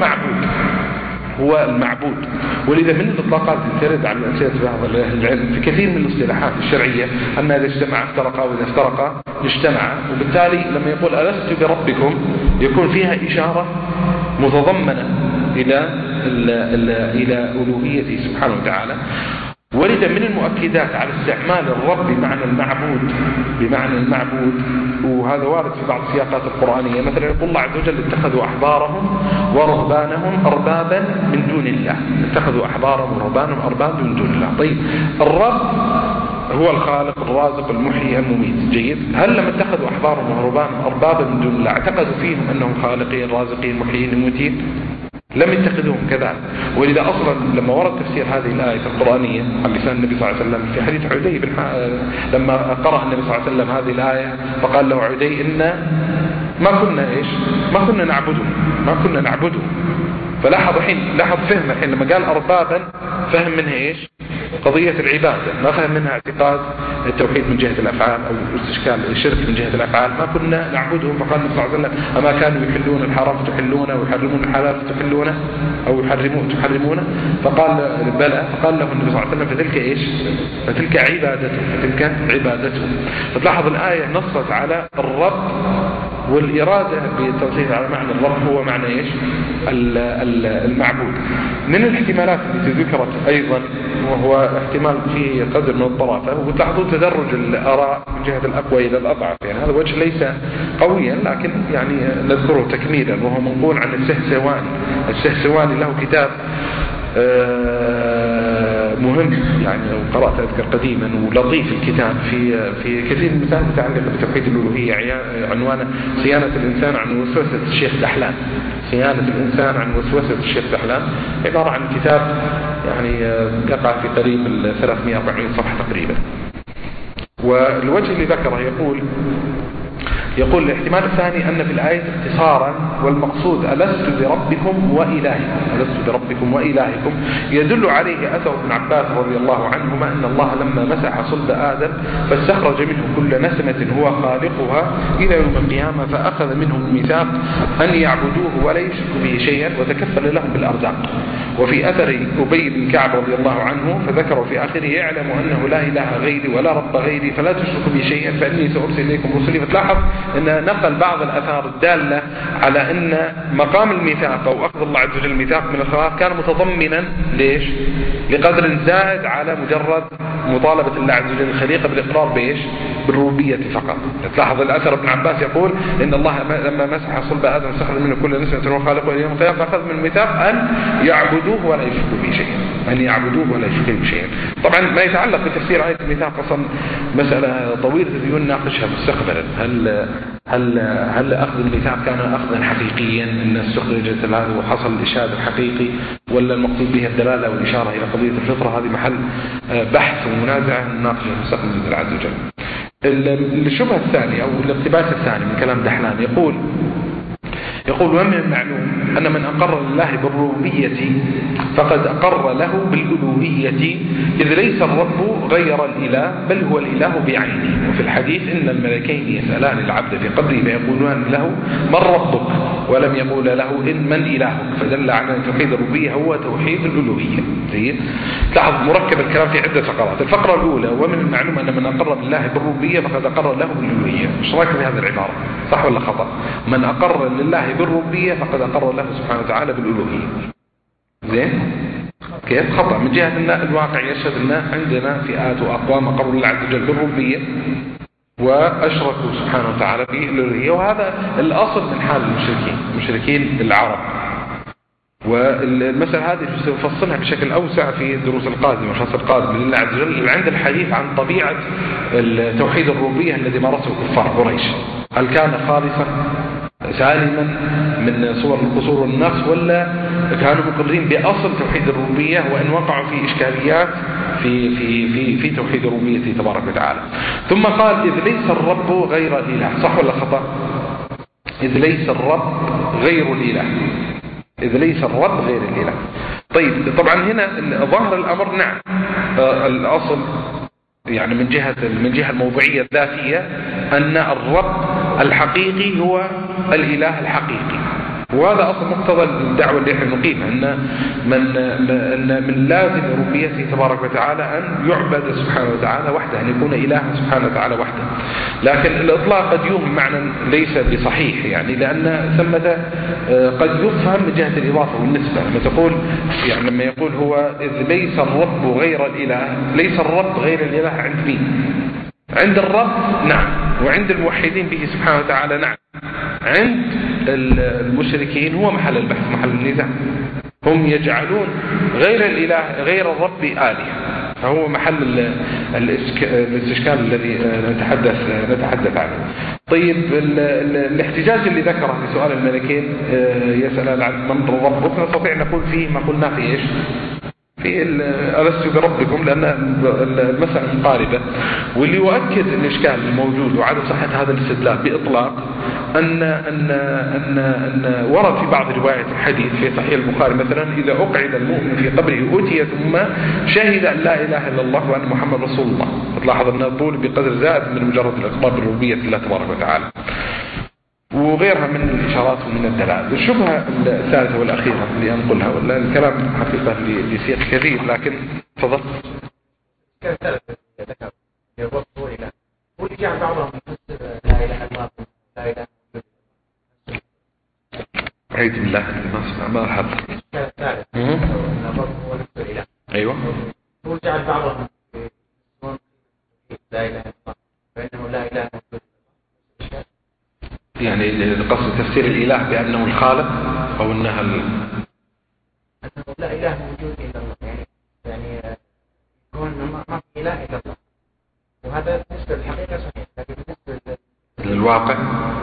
هو المعبود. ولذا من الإطلاقات اللي ترد على الأمثلة بعض العلم في كثير من الاصطلاحات الشرعية أن إذا اجتمع افترقا وإذا افترقا اجتمعا. وبالتالي لما يقول ألست بربكم يكون فيها إشارة متضمنة إلى ألوهيته سبحانه وتعالى. ولذا من المؤكدات على استعمال الرب بمعنى المعبود، وهذا وارد في بعض السياقات القرآنية. مثلا يقول الله عز وجل: اتخذوا أحبارهم ورهبانهم أربابا من دون الله. اتخذوا أحبارهم ورهبانهم أربابا من دون الله. طيب الرب هو الخالق الرازق المحيي المميت، جيد. هل لما اتخذوا أحبارهم ورهبانهم أربابا من دون الله اعتقدوا فيهم أنهم خالقين رازقين محيين مميتين؟ لم يتخذوهم كذلك. ولذا أصلا لما ورد تفسير هذه الآية القرآنية على لسان النبي صلى الله عليه وسلم في حديث عدي لما قرأ النبي صلى الله عليه وسلم هذه الآية فقال له عدي: إن ما كنا نعبده. فلاحظ فهم الحين لما قال أربابا فهم منها إيش؟ قضية العبادة، ما فهم منها اعتقاد التوحيد من جهة الأفعال أو استشكال الشرك من جهة الأفعال. ما كنا نعبدهم. فقال النبي صلى الله عليه وسلم: أما كانوا يحلون الحرام فتحلونه ويحرمون الحلال فتحلونه أو تحرمونه؟ فقال بلى. فقال له النبي صلى الله عليه وسلم: فتلك إيش؟ فتلك عبادته. فتلاحظ الآية نصت على الرب، والإرادة بالتنصيص على معنى الرب هو معنى إيش؟ المعبود. من الاحتمالات التي ذكرت أيضا وهو احتمال فيه قدر من الطرافة، وتلاحظوا تدرج الآراء من جهة الأقوى إلى الأضعف. يعني هذا وجه ليس قويا لكن يعني نذكره تكميلا، وهو منقول عن السهسواني له كتاب مهم يعني لو قرأت أذكر قديما ولطيف الكتاب في كثير من المسائل المتعلقة بتوحيد الألوهية عنوانه صيانة الإنسان عن وسوسة الشيخ دحلان. صيانة الإنسان عن وسوسة الشيخ دحلان عبارة عن كتاب يعني يقع في قريب 340 صفحة تقريبا. والوجه اللي ذكره يقول الاحتمال الثاني أن في الآية اختصارا والمقصود ألست بربكم وإلهكم، ألست بربكم وإلهكم، يدل عليه أثر ابن عباس رضي الله عنهما أن الله لما مسح صلب آدم فاستخرج منه كل نسمة هو خالقها إلى يوم القيامة، فأخذ منهم الميثاق أن يعبدوه ولا يشركوا به شيئا وتكفل لهم بالأرزاق. وفي أثر أبي بن كعب رضي الله عنه فذكروا في آخره يعلم أنه لا إله غيري ولا رب غيري فلا تشركوا به شيئا فإني سأرسل إليكم رسلي. فتلاحظ أن نقل بعض الأثار الدالة على أن مقام الميثاق أو أخذ الله عز وجل الميثاق من الخلق كان متضمنا ليش؟ لقدر زائد على مجرد مطالبة الله عز وجل الخليقة بالإقرار بإيش؟ بالربوبية فقط. تلاحظ الأثر ابن عباس يقول إن الله لما مسح صلب آدم استخرج منه كل نسمة هو خالقه إلى يوم القيامة فأخذ من الميثاق أن يعبدوه ولا يشركوا به شيئا، أن يعبدوه ولا يشركوا به شيئا. طبعا ما يتعلق بتفسير آية الميثاق أصلا مسألة طويلة نناقشها مستقبلا. هل أخذ الميثاق كان أخذا حقيقيا أن استخرجت هذا وحصل الإشهاد الحقيقي، ولا المقصود به الدلالة والإشارة إلى قضية الفطرة؟ هذه محل بحث ومنازعة نناقشها مستقبلا بإذن الله عز وجل. الشبهة الثانية أو الاقتباس الثاني من كلام دحلان يقول ومن المعلوم أن من أقر لله بالربوبية فقد أقر له بالألوهية، إذ ليس الرب غير الإله بل هو الإله بعينه. وفي الحديث إن الملكين يسألان العبد في قبره فيقولان له من ربك ولم يقول له إن من إلهك، فدل على أن توحيد الربوبية هو توحيد الألوهية. لاحظ مركب الكلام في عدة فقرات. الفقرة الأولى ومن المعلوم أن من أقر لله بالربوبية فقد أقر له بالألوهية. ايش رايك بهذه العبارة؟ صح ولا خطأ؟ من أقر لله بالربوبية فقد أقر له سبحانه وتعالى بالألوهية. زين؟ كيف؟ خطأ من جهة أن الواقع يشهد أن عندنا فئات وأقوام أقروا لله عز وجل بالربوبية وأشركوا سبحانه وتعالى بالألوهية، وهذا الأصل من حال المشركين العرب. والمسألة هذه سنفصلها بشكل أوسع في الدروس القادمة والفصل القادم لله عز وجل عند الحديث عن طبيعة توحيد الربوبية الذي مارسه كفار قريش. هل كان خالصا سالما من صور القصور والنقص، ولا كانوا مقرين بأصل توحيد الربوبية وإن وقعوا في إشكاليات في توحيد الربوبية تبارك وتعالى. ثم قال إذ ليس الرب غير الإله. صح ولا خطأ؟ إذ ليس الرب غير الإله، إذ ليس الرب غير الإله. طيب طبعا هنا ظاهر الأمر نعم الأصل يعني من جهة الموضوعية الذاتية أن الرب الحقيقي هو الإله الحقيقي، وهذا أصل مقتضى الدعوة اللي احنا نقيمها أن من لازم ربوبيته تبارك وتعالى أن يعبد سبحانه وتعالى وحده، أن يكون إله سبحانه وتعالى وحده. لكن الإطلاق قد يوهم معنى ليس بصحيح، يعني لأن ثمة قد يفهم من جهة الإضافة والنسبة. لما تقول يعني لما يقول هو إذ ليس الرب غير الإله، ليس الرب غير الإله عند مين؟ عند الرب نعم، وعند الموحدين به سبحانه وتعالى نعم. عند المشركين هو محل البحث محل النزاع، هم يجعلون غير الإله غير الرب آلهة، فهو محل الاستشكال الذي نتحدث عنه. طيب الاحتجاج اللي ذكره في سؤال الملكين يسأل عن من ربك، نستطيع نقول فيه ما قلنا في ايش؟ في ألست بربكم، لأن المسألة مقاربة. واللي يؤكد الإشكال الموجود وعدم صحة هذا الاستدلال بإطلاق أن ورد في بعض روايات الحديث في صحيح البخاري مثلا إذا أقعد المؤمن في قبره أتي ثم شهد أن لا إله إلا الله وأن محمد رسول الله. تلاحظ أن الطول بقدر زائد من مجرد الإقرار بالربوبية الله تبارك وتعالى وغيرها من الإشارات ومن الدلائل. الشبهة الثالثة والأخيرة اللي أنقلها، ولا الكلام حقيقة لسياق كثير لكن تفضل. عيد بالله ما أحب. أيوة. وجعل بعضهم لا إله إلا الله فإنه لا إله إلا الله. يعني قصد تفسير الإله بأنه الخالق أو أنه لا إله موجود إلا الله، يعني هذا بالنسبة للحقيقة صحيح، لكن بالنسبة للواقع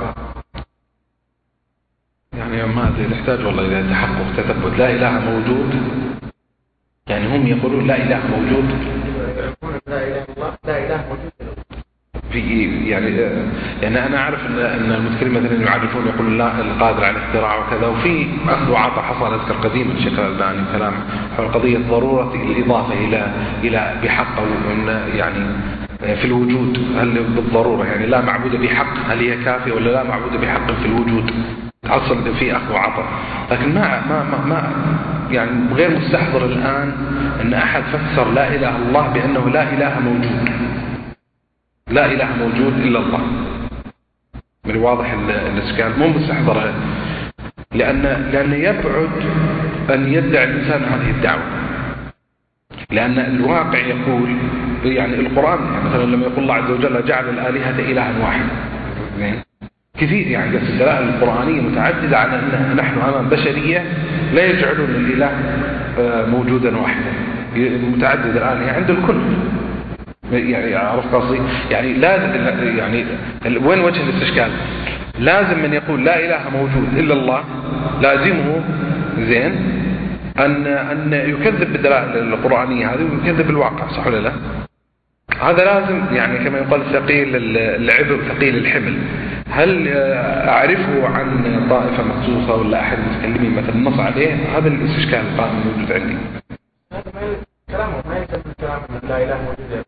يعني ما أدري، يحتاج والله إلى تحقق تثبت. لا إله موجود، يعني هم يقولون لا إله موجود، لا إله إلا الله، لا إله موجود في يعني أنا أعرف أن المتكلمين مثلا يعرفون يقولون لا القادر على الاختراع وكذا، وفي أخذ وعطى حصل أذكر قديما الشيخ الألباني كلام حول قضية ضرورة الإضافة إلى بحق، أو يعني في الوجود هل بالضرورة يعني لا معبود بحق هل هي كافية ولا لا معبود بحق في الوجود، تحصل في أخذ وعطى. لكن ما يعني غير مستحضر الآن أن أحد فسر لا إله إلا الله بأنه لا إله موجود، لا إله موجود إلا الله. من واضح الإشكال مو مستحضر، لأن يبعد أن يدعي الإنسان هذه الدعوة، لأن الواقع يقول يعني القرآن يعني مثلا لما يقول الله عز وجل جعل الآلهة إلها واحدا، كثير يعني الدلائل القرآنية متعددة على أن نحن أمام بشرية لا يجعلون الإله موجودا واحدا، متعدد الآلهة عند الكل. يعني عرف قصدي؟ يعني لازم يعني وين وجه الاستشكال؟ لازم من يقول لا إله موجود إلا الله لازمه زين أن يكذب بالدلائل القرآنية هذه ويكذب بالواقع، صح ولا لا؟ هذا لازم يعني كما يقال ثقيل العبء ثقيل الحمل. هل أعرفه عن طائفة مخصوصة ولا أحد المتكلمين مثلا نص عليه؟ هذا الاستشكال القائم موجود عندي. كلامه ما يسمى كلام لا إله موجود.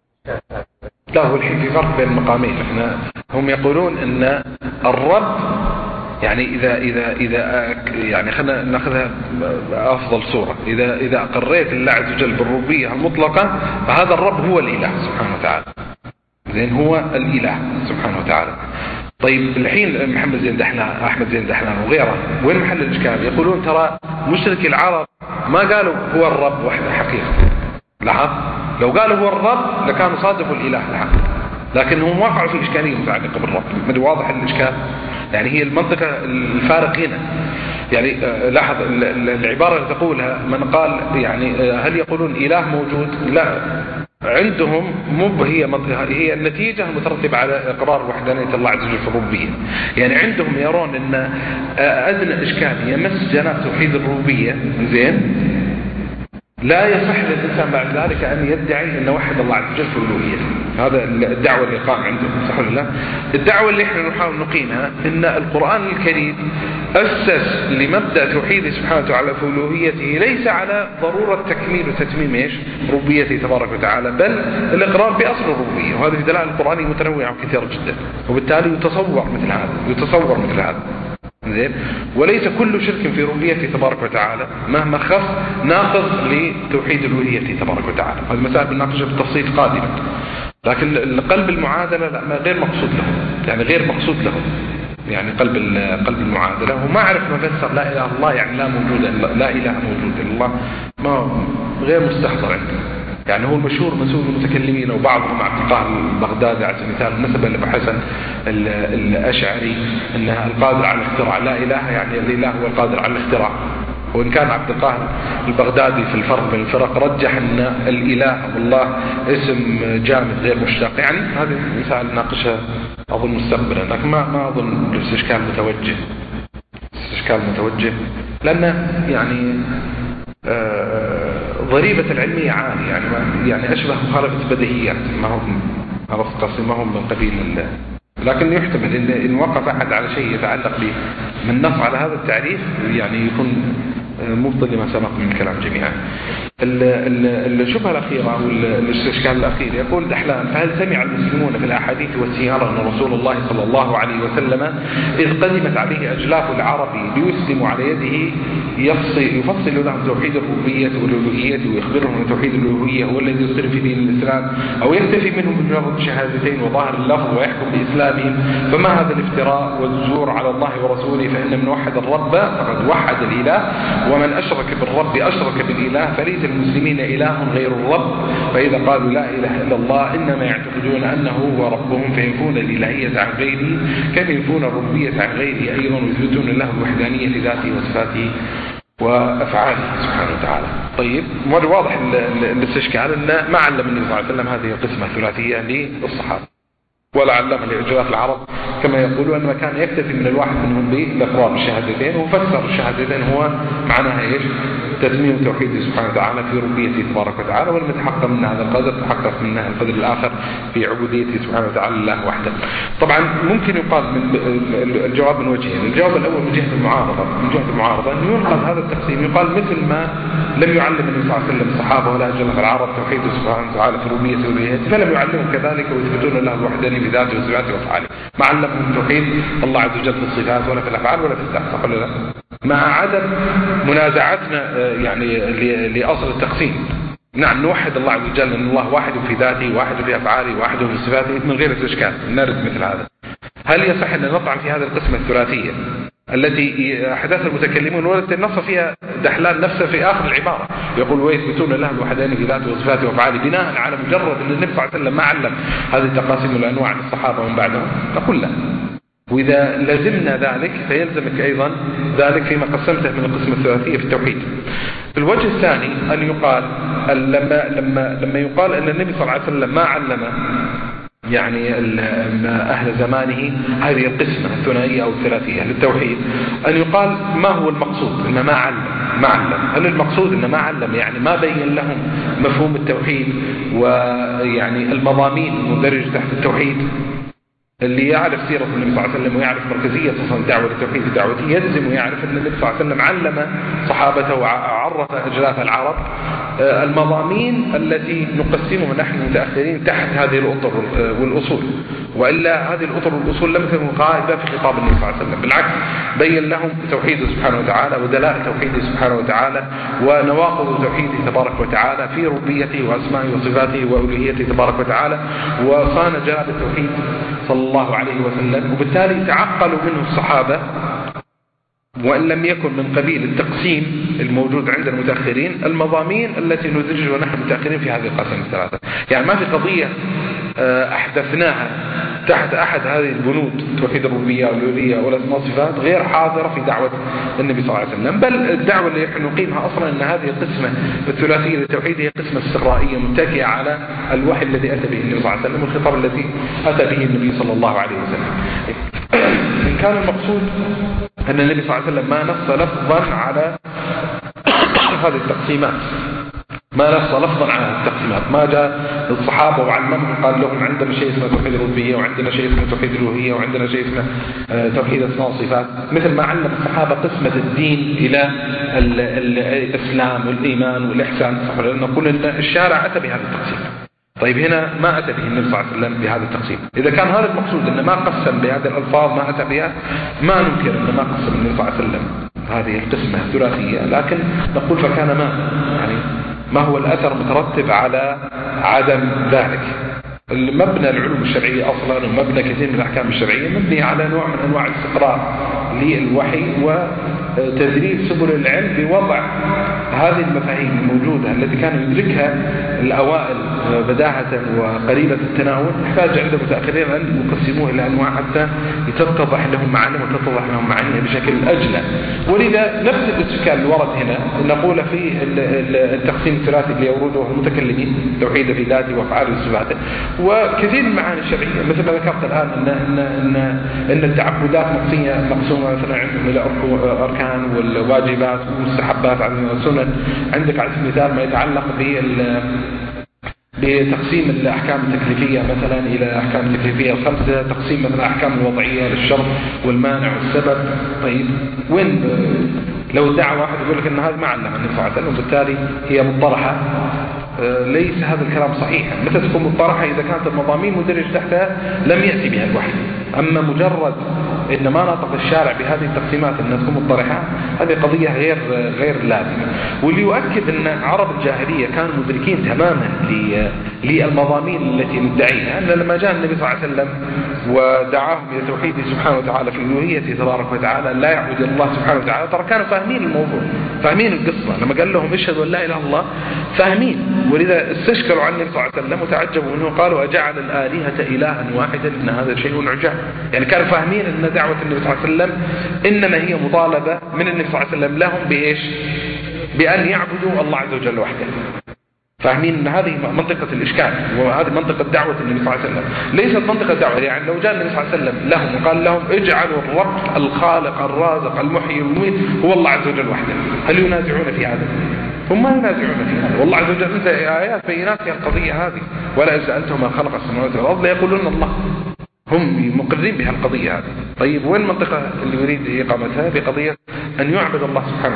لا، هو الحين في فرق بين المقامين. هم يقولون ان الرب يعني اذا يعني خلينا ناخذها افضل صورة، اذا اقريت الله عز وجل بالربوبية المطلقة فهذا الرب هو الاله سبحانه وتعالى، زين هو الاله سبحانه وتعالى. طيب الحين محمد زين دحلان، احمد زين دحلان وغيره، وين محل الاشكال؟ يقولون ترى مشركي العرب ما قالوا هو الرب وحده حقيقة، لاحظ لو قالوا هو الرب لكانوا صادقوا الإله الحق، لكن هم وقعوا في إشكالية متعلقة بالرب. من واضح الإشكال؟ يعني هي المنطقة الفارق هنا. يعني لاحظ العبارة اللي تقولها من قال يعني هل يقولون إله موجود؟ لا، عندهم مو هي النتيجة المترتبة على إقرار وحدانية الله عز وجل في الربوبية. يعني عندهم يرون أن أدنى إشكال يمس جناب توحيد الربوبية زين لا يصح للإنسان بعد ذلك أن يدعي أن وحد الله عز وجل في الألوهية. هذا الدعوة اللي قام عندهم، صح ولا لا؟ الدعوة اللي احنا نحاول نقيمها إن القرآن الكريم أسس لمبدأ توحيده سبحانه وتعالى في ألوهيته ليس على ضرورة تكميل وتتميم ايش؟ ربوبيته تبارك وتعالى، بل الإقرار بأصل الربوبية، وهذه الدلائل القرآنية متنوعة وكثيرة جدا، وبالتالي يتصور مثل هذا زين. وليس كل شرك في ربوبيته تبارك وتعالى مهما خف ناقض لتوحيد الألوهية تبارك وتعالى. هذه المسائل بنناقشها بالتفصيل قادما، لكن قلب المعادلة لا غير مقصود له، يعني غير مقصود له، يعني قلب المعادلة. وما أعرف ما فسر لا إله إلا الله يعني لا إله موجود إلا الله، ما غير مستحضر عنده. يعني هو المشهور مسؤول المتكلمين وبعضهم عبد القاهر البغدادي على سبيل المثال نسبة لأبو حسن الأشعري أنها القادر على الاختراع، لا إله يعني الإله هو القادر على الاختراع. وإن كان عبد القاهر البغدادي في الفرق بين الفرق رجح أن الإله والله اسم جامد غير مشتق. يعني هذه مسائل ناقشها أظن مستقبلا، لكن ما أظن الاستشكال متوجه لأن يعني ضريبة العلمية عالية، يعني أشبه مخالفة بديهيات، ما هم من قبيل لكن يحتمل إن وقف أحد على شيء يتعلق به من نص على هذا التعريف يعني يكون مبطل لما سبق من الكلام جميعا. الشبهة الأخيرة أو الاستشكال الأخير يقول دحلان فهل سمع المسلمون في الأحاديث والسيارة أن رسول الله صلى الله عليه وسلم إذ قدمت عليه أجلاف العرب ليسلموا على يده يفصل لهم توحيد الربوبية والألوهية ويخبرهم أن توحيد الألوهية هو الذي يصير في دين الإسلام، أو يكتفي منهم بمجرد الشهادتين وظاهر اللفظ ويحكم بإسلامهم؟ فما هذا الافتراء والزور على الله ورسوله؟ فإن من وحد الرب فقد وحد الإله، ومن أشرك بالرب أشرك بالإله، فليس المسلمين إله غير الرب. فإذا قالوا لا إله إلا الله إنما يعتقدون أنه هو ربهم، فينفون الإلهية عن غيره كما ينفون الربوبية عن غيره أيضا، ويثبتون له الوحدانية في ذاته وصفاته وأفعاله سبحانه وتعالى. طيب واضح الاستشكال أن ما علم النبي صلى الله عليه وسلم هذه القسمة الثلاثية للصحابة ولا علمها لأجلاف العرب كما يقولون، أنما كان يكتفي من الواحد منهم بالإقرار بالشهادتين، وفسر الشهادتين هو معناها إيش؟ تتميم توحيده سبحانه وتعالى في ربوبيته تبارك وتعالى، ولما تحقق من هذا القدر تحقق من القدر الآخر في عبوديته سبحانه وتعالى الله وحده. طبعا ممكن يقال من الجواب من وجهين. الجواب الأول من جهة المعارضة أن ينقل هذا التقسيم، يقال مثل ما لم يعلم النبي صلى الله عليه وسلم الصحابة ولا أجلاف العرب توحيده سبحانه وتعالى في ربوبيته وألوهيته، فلم يعلمهم كذلك ويثبتون له الوحدانية بذاته وصفاته وأفعاله. ما علمهم توحيد الله عز وجل في الصفات ولا في الأفعال ولا في الذات، صح ولا لا؟ مع عدم منازعتنا يعني لأصل التقسيم. نعم نوحد الله عز وجل أن الله واحد في ذاته، واحد في أفعاله، واحد في صفاته من غير استشكال، نرد مثل هذا. هل يصح أن نطعن في هذه القسمة الثلاثية التي أحداث المتكلمون والتي نص فيها دحلان نفسه في آخر العبارة يقول ويثبتون له الوحدانية في ذاته وصفاته وأفعاله بناء على مجرد أن النبي صلى الله عليه وسلم ما علم هذه التقاسيم والأنواع للصحابة ومن بعدهم؟ نقول لا. وإذا لزمنا ذلك فيلزمك أيضا ذلك فيما قسمته من القسمة الثلاثية في التوحيد. الوجه الثاني أن يقال لما يقال أن النبي صلى الله عليه وسلم ما علم يعني أهل زمانه هذه القسمة الثنائية أو الثلاثية للتوحيد، أن يقال ما هو المقصود إن ما علم. هل المقصود إن ما علم يعني ما بين لهم مفهوم التوحيد ويعني المضامين المندرجة تحت التوحيد؟ اللي يعرف سيرة النبي صلى الله عليه وسلم ويعرف مركزية الدعوة للتوحيد ودعوته يلزم ويعرف أن النبي صلى الله عليه وسلم علم صحابته وعرف أجلاف العرب المضامين التي نقسمها نحن متأخرين تحت هذه الأطر والأصول، وإلا هذه الأطر والأصول لم تكن غائبة في خطاب النبي صلى الله عليه وسلم، بالعكس بين لهم توحيده سبحانه وتعالى ودلائل توحيده سبحانه وتعالى ونواقض توحيده تبارك وتعالى في ربوبيته وأسمائه وصفاته وألوهيته تبارك وتعالى، وصان جلال التوحيد صلى الله عليه وسلم. وبالتالي تعقلوا منه الصحابة وإن لم يكن من قبيل التقسيم الموجود عند المتأخرين المضامين التي ندرجها ونحن متأخرين في هذه القسم الثلاثة. يعني ما في قضية أحدثناها تحت أحد هذه البنود توحيد الربوبية والألوهية والأسماء والصفات غير حاضرة في دعوة النبي صلى الله عليه وسلم، بل الدعوة اللي نحن نقيمها أصلا أن هذه القسمة الثلاثية للتوحيد هي قسمة استقرائية متكئة على الوحي الذي أتى به النبي صلى الله عليه وسلم والخطاب الذي أتى به النبي صلى الله عليه وسلم. إن كان المقصود أن النبي صلى الله عليه وسلم ما نص لفظا على هذه التقسيمات، ما نص لفظا على التقسيمات، ما جاء الصحابة وعلمهم قال لهم عندنا شيء اسمه توحيد الربوبية وعندنا شيء اسمه توحيد الألوهية وعندنا شيء اسمه توحيد الأسماء والصفات، مثل ما علم الصحابة قسمة الدين إلى الإسلام والإيمان والإحسان، صح؟ نقول أن الشارع أتى بهذا التقسيم. طيب هنا ما أتى به النبي صلى الله عليه وسلم بهذا التقسيم. إذا كان هذا المقصود أن ما قسم بهذه الألفاظ ما أتى بها، ما ننكر أن ما قسم النبي صلى الله عليه وسلم هذه القسمة الثلاثية، لكن نقول فكان ما يعني ما هو الأثر مترتب على عدم ذلك. مبنى العلوم الشرعية أصلا ومبنى كثير من الأحكام الشرعية مبني على نوع من أنواع الاستقرار للوحي وتدريب سبل العلم بوضع هذه المفاهيم الموجودة التي كانوا يدركها الأوائل بداهة وقريبة التناول، يحتاج عند المتأخرين أن يقسموه إلى أنواع حتى تتضح لهم معاني وتتضح لهم معاني بشكل أجلى. ولذا نفس الاشكال اللي ورد هنا نقول في التقسيم الثلاثي اللي يورده المتكلمين توحيد في ذاته وأفعاله وصفاته وكثير من المعاني الشرعية، مثل ما ذكرت الآن أن التعبدات مقسومة مثلا عندهم إلى أركان والواجبات والمستحبات على السنن. عندك على سبيل المثال ما يتعلق بتقسيم الأحكام التكليفية مثلا إلى أحكام التكليفية الخمسة، تقسيم مثلا أحكام الوضعية للشرط والمانع والسبب. طيب وين لو دعا واحد يقول لك أن هذا ما علم النبي صلى الله عليه وسلم وبالتالي هي مطرحة، ليس هذا الكلام صحيحا. متى تكون مطرحة؟ إذا كانت المضامين مدرج تحتها لم يأتي بها الوحي. أما مجرد إن ما نطق الشارع بهذه التقسيمات أنها تكون مطرحة، هذه قضية غير لازمة. واللي يؤكد أن عرب الجاهلية كانوا مدركين تماما للمضامين التي ندعيها. أن لما جاء النبي صلى الله عليه وسلم ودعاهم إلى توحيده سبحانه وتعالى في ألوهيته تبارك وتعالى لا يعبد الله سبحانه وتعالى، ترى كانوا فاهمين الموضوع، فاهمين القصة. لما قال لهم اشهدوا أن لا إله إلا الله فاهمين، ولذا استشكلوا عن النبي صلى الله عليه وسلم وتعجبوا منه، قالوا أجعل الآلهة إلها واحدا إن هذا شيء عجاب. يعني كانوا فاهمين أن دعوة النبي صلى الله عليه وسلم إنما هي مطالبة من النبي صلى الله عليه وسلم لهم بإيش؟ بأن يعبدوا الله عز وجل وحده. فاهمين أن هذه منطقة الإشكال، وهذه منطقة دعوة النبي صلى الله عليه وسلم، ليست منطقة دعوة. يعني لو جاء النبي صلى الله عليه وسلم لهم وقال لهم اجعلوا الرب الخالق الرازق المحيي المميت هو الله عز وجل وحده، هل ينازعون في هذا؟ هم ما ينازعون في هذا. والله عز وجل انت آيات بينات في القضية هذه، ولا إذا سألتهم من خلق السماوات والأرض ليقولون الله، هم مقرين بها القضية هذه. طيب وين المنطقة اللي يريد إقامتها؟ في قضية أن يعبد الله سبحانه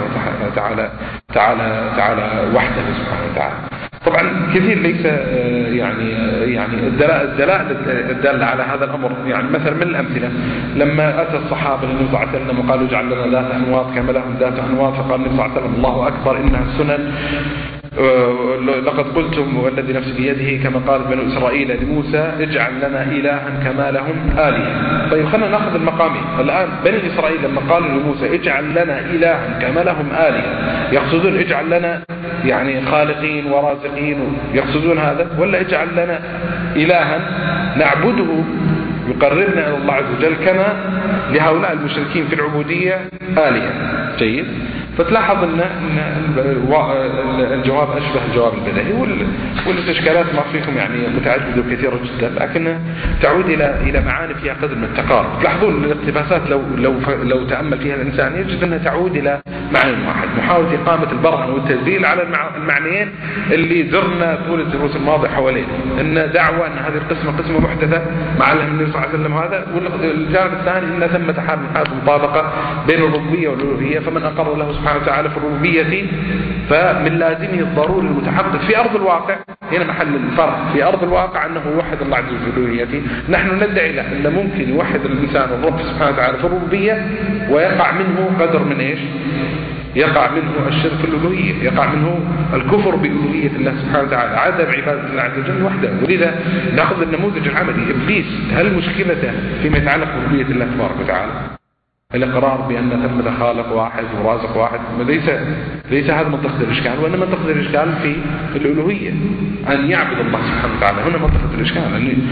وتعالى وحده سبحانه وتعالى. طبعا كثير ليس يعني الدلائل الدالة على هذا الأمر. يعني مثلا من الأمثلة لما أتى الصحابة للنبي صلى الله عليه وسلم وقالوا اجعل لنا ذات أنواط كما لهم ذات أنواط، فقال النبي صلى الله عليه وسلم الله أكبر إنها السنن، لقد قلتم والذي نفسي بيده كما قال بنو إسرائيل لموسى اجعل لنا إلها كما لهم آلهة. طيب خلينا نأخذ المقامين. الآن بني إسرائيل لما قالوا لموسى اجعل لنا إلها كما لهم آلهة، يقصدون اجعل لنا يعني خالقين ورازقين، يقصدون هذا، ولا اجعل لنا إلها نعبده يقربنا إلى الله عز وجل كما لهؤلاء المشركين في العبودية آلهة؟ جيد. فتلاحظ أن الجواب أشبه الجواب البديهي، والاستشكالات ما فيكم يعني متعددة وكثيرة جدا، لكن تعود إلى معاني فيها قدر من التقارب. تلاحظون الاقتباسات لو تأمل فيها الإنسان يجد أنها تعود إلى معنى واحد، محاولة إقامة البرهن والتدليل على المعنيين اللي زرنا طول الدروس الماضية حواليه. أن دعوة أن هذه القسمة محدثة مع النبي صلى الله عليه وسلم هذا، والجانب الثاني أن ثمة حال من حالة مطابقة بين الربوبية والألوهية، فمن أقر له سبحانه وتعالى في الربوبية فمن لازمه الضروري المتحقق في أرض الواقع. هنا محل الفرق في أرض الواقع أنه يوحد الله عز وجل في الألوهية. نحن ندعي له أن ممكن يوحد الإنسان الرب سبحانه وتعالى في الربوبية ويقع منه قدر من إيش؟ يقع منه الشرك في الألوهية، يقع منه الكفر بألوهية الله سبحانه وتعالى، عدم عبادة الله عز وجل وحده. ولذا نأخذ النموذج العملي. إبليس هل مشكلته فيما يتعلق بربوبية الله تبارك وتعالى؟ الإقرار بأن ثمة خالق واحد ورازق واحد ليس هذا منطقة الإشكال، وإنما منطقة الإشكال في الألوهية، أن يعبد الله سبحانه وتعالى. هنا منطقة الإشكال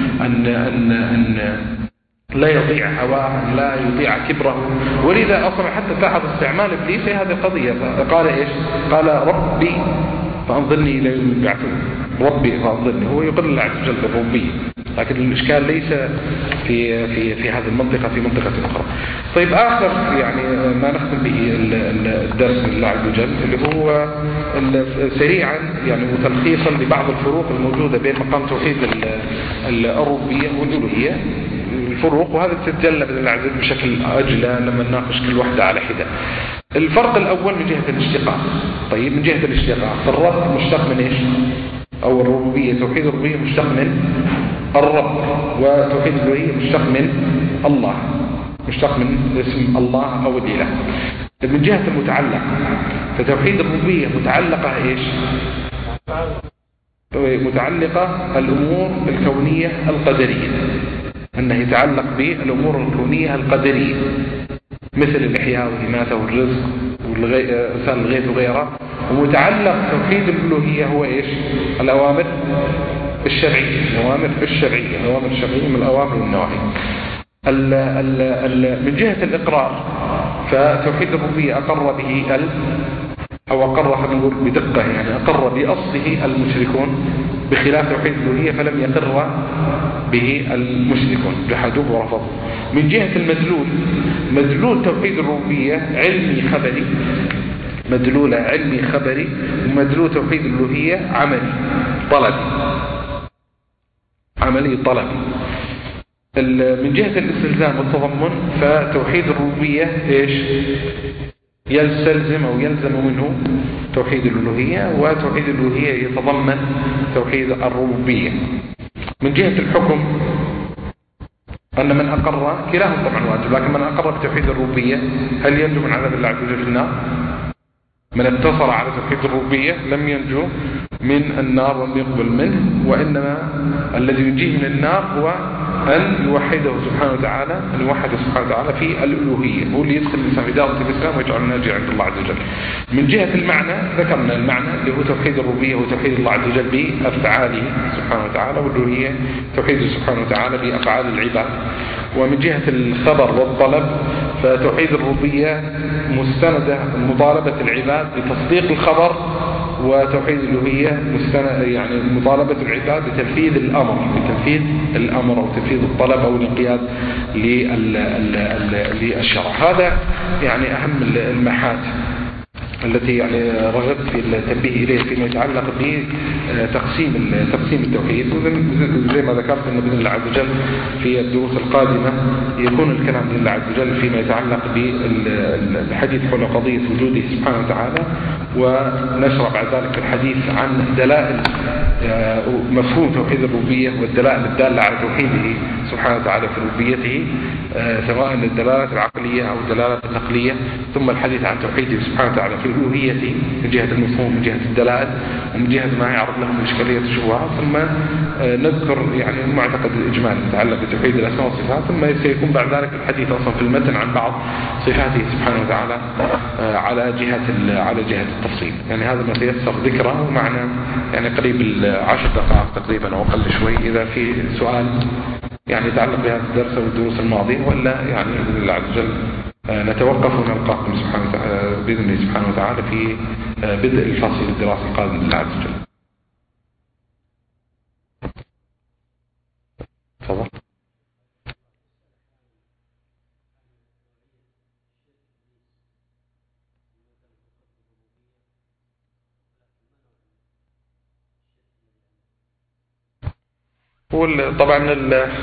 أن لا يطيع هواه، لا يطيع كبره. ولذا أصلا حتى تلاحظ استعمال إبليس في هذه القضية. قال إيش؟ قال ربي فأنظرني إلى يوم يبعثون. ربي فأنظرني، هو يقر الله عز وجل بالربوبية، لكن الإشكال ليس في هذه المنطقة، في منطقة أخرى. طيب آخر يعني ما نختم به الدرس لله عز وجل اللي هو سريعا يعني وتلخيصا لبعض الفروق الموجودة بين مقام توحيد الربوبية والألوهية، الفروق، وهذا تتجلى بإذن الله عز وجل بشكل أجلى لما نناقش كل واحدة على حدة. الفرق الأول من جهة الاشتقاق. طيب من جهة الاشتقاق، الرب مشتق من إيش؟ أو الربوبية، توحيد الربوبية مشتق من الرب، وتوحيد الألوهية مشتق من الله، مشتق من اسم الله أو الإله. من جهة المتعلق، فتوحيد الربوبية متعلقة إيش؟ متعلقة الأمور الكونية القدرية، أنه يتعلق بالأمور الكونية القدرية مثل الإحياء والإماتة والرزق وإرسال الغيث وغيرها. ومتعلق توحيد الألوهية هو إيش؟ الأوامر الشرعية، الأوامر الشرعية من الأوامر والنواهي. من جهة الإقرار، فتوحيد الربوبية أقر به أو أقر خلينا نقول بدقة، يعني أقر بأصله المشركون، بخلاف توحيد الألوهية فلم يقر به المشركون، جحدوه ورفضوه. من جهة المدلول، مدلول توحيد الربوبية علمي خبري، مدلول علمي خبري، ومدلول توحيد الألوهية عملي طلبي. من جهة الاستلزام والتضمن، فتوحيد الربوبية إيش؟ يلزم منه توحيد الألوهية، وتوحيد الألوهية يتضمن توحيد الربوبية. من جهة الحكم، أن من أقر كلاهم طبعا واجب، لكن من أقر بتوحيد الربوبية هل ينجو من عذاب الله عز وجل في النار؟ من اقتصر على توحيد الربوبية لم ينجو من النار ولم يقبل منه، وإنما الذي ينجيه من النار هو أن يوحده سبحانه وتعالى، أن يوحده سبحانه وتعالى في الألوهية، هو اللي يدخل الإنسان في دائرة الإسلام ويجعل ناجي عند الله عز وجل. من جهة المعنى ذكرنا المعنى اللي هو توحيد الربوبية وتوحيد الله عز وجل بأفعاله سبحانه وتعالى، والألوهية توحيده سبحانه وتعالى بأفعال العباد. ومن جهة الخبر والطلب فتوحيد الربوبية مستندة مطالبة العباد بتصديق الخبر، وتوحيد الألوهية يعني مطالبة العباد بتنفيذ الأمر أو تنفيذ الطلب أو الانقياد للشرع. هذا يعني أهم المحات التي يعني رغبت في التنبيه إليه فيما يتعلق بتقسيم التوحيد. وزي ما ذكرت أن بإذن الله عز وجل في الدروس القادمة يكون الكلام بإذن الله عز وجل فيما يتعلق بالحديث حول قضية وجوده سبحانه وتعالى، ونشرع بعد ذلك الحديث عن دلائل مفهوم توحيد الربوبية والدلائل الدالة على توحيده سبحانه وتعالى في ربوبيته، سواء الدلالات العقلية أو الدلالات النقلية، ثم الحديث عن توحيده سبحانه وتعالى في ألوهيته من جهة المفهوم من جهة الدلائل ومن جهة ما يعرض لهم من إشكالية الشبهات، ثم نذكر يعني المعتقد الإجمالي المتعلق بتوحيد الأسماء والصفات، ثم سيكون بعد ذلك الحديث أصلا في المتن عن بعض صفاته سبحانه وتعالى على جهة التفصيل. يعني هذا ما تيسر ذكره، ومعنا يعني قريب 10 دقائق تقريبا أو أقل شوي. إذا في سؤال يعني يتعلق بهذا الدرس والدروس الماضية، ولا يعني بإذن الله عز وجل نتوقف ونلقاكم بإذن الله سبحانه وتعالى في بدء الفصل الدراسي القادم بإذن الله عز وجل. تفضل. طبعا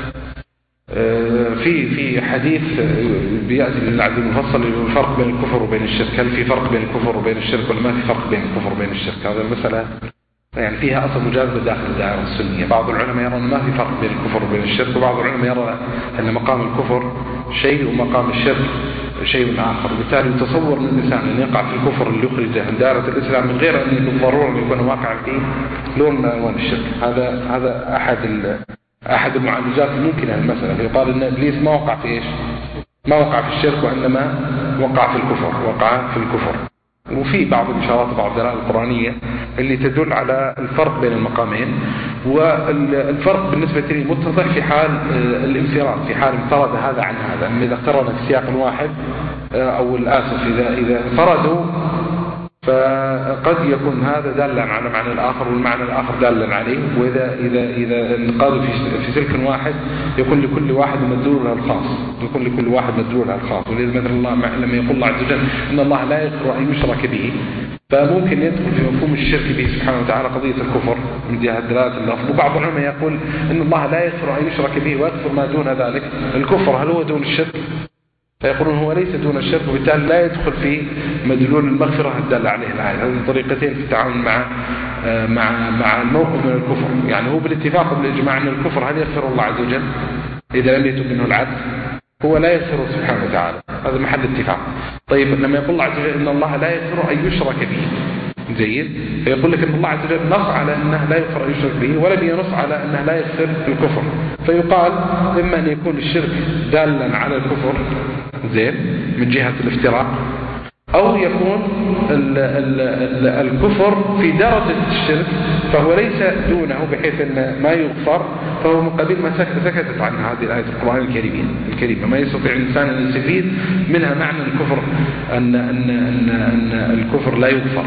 في حديث بيأتي للعدل المفصل الفرق بين الكفر وبين الشرك. هل في فرق بين الكفر وبين الشرك ولا ما في فرق بين الكفر وبين الشرك؟ هذا المسألة يعني فيها أصل مجازة داخل الدائرة السنية. بعض العلماء يرون ما في فرق بين الكفر وبين الشرك، وبعض العلماء يرى أن مقام الكفر شيء ومقام الشرك شيء آخر. بالتالي يتصور من الإنسان أن يقع في الكفر اللي يخرجه من دائرة الإسلام من غير أن بالضرورة يكون واقع فيه لون من ألوان الشرك. هذا أحد المعالجات الممكنة للمسألة. فيقال أن إبليس ما وقع في إيش؟ ما وقع في الشرك، وإنما وقع في الكفر. وفي بعض الإشارات وبعض الدلائل القرآنية اللي تدل على الفرق بين المقامين. والفرق بالنسبة لي متضح في حال الانفراد، في حال انفرد هذا عن هذا. أما إذا اقترن في سياق واحد أو الآسف إذا انفردوا فقد يكون هذا دالا على معنى الآخر والمعنى الآخر دالا عليه. وإذا انقادوا في سلك واحد يكون لكل واحد مدلوله الخاص. ولذا مثل الله لما يقول الله عز وجل إن الله لا يغفر أن يشرك به، فممكن يدخل في مفهوم الشرك به سبحانه وتعالى قضية الكفر من جهة دلالة اللفظ. وبعض العلماء يقول إن الله لا يغفر أن يشرك به ويغفر ما دون ذلك. الكفر هل هو دون الشرك؟ فيقولون هو ليس دون الشرك، وبالتالي لا يدخل في مدلول المغفرة الدالة عليه الآية. هذه طريقتين في التعامل مع الموقف من الكفر. يعني هو بالاتفاق وبالإجماع أن الكفر هل يغفر الله عز وجل إذا لم يتب منه العبد؟ هو لا يغفر سبحانه وتعالى، هذا محل اتفاق. طيب لما يقول الله عز وجل إن الله لا يغفر أن يشرك به، جيد، فيقول لك إن الله عز وجل نص على أنه لا يغفر أن يشرك به، ولم ينص على أنه لا يغفر الكفر. فيقال إما أن يكون الشرك دالا على الكفر زين من جهة الافتراق، أو يكون الكفر في درجة الشرك فهو ليس دونه بحيث أن ما يغفر، فهو من قبيل ما سكتت عنه هذه الآية القرآن الكريمة. ما يستطيع الإنسان أن يستفيد منها معنى الكفر أن الكفر لا يغفر،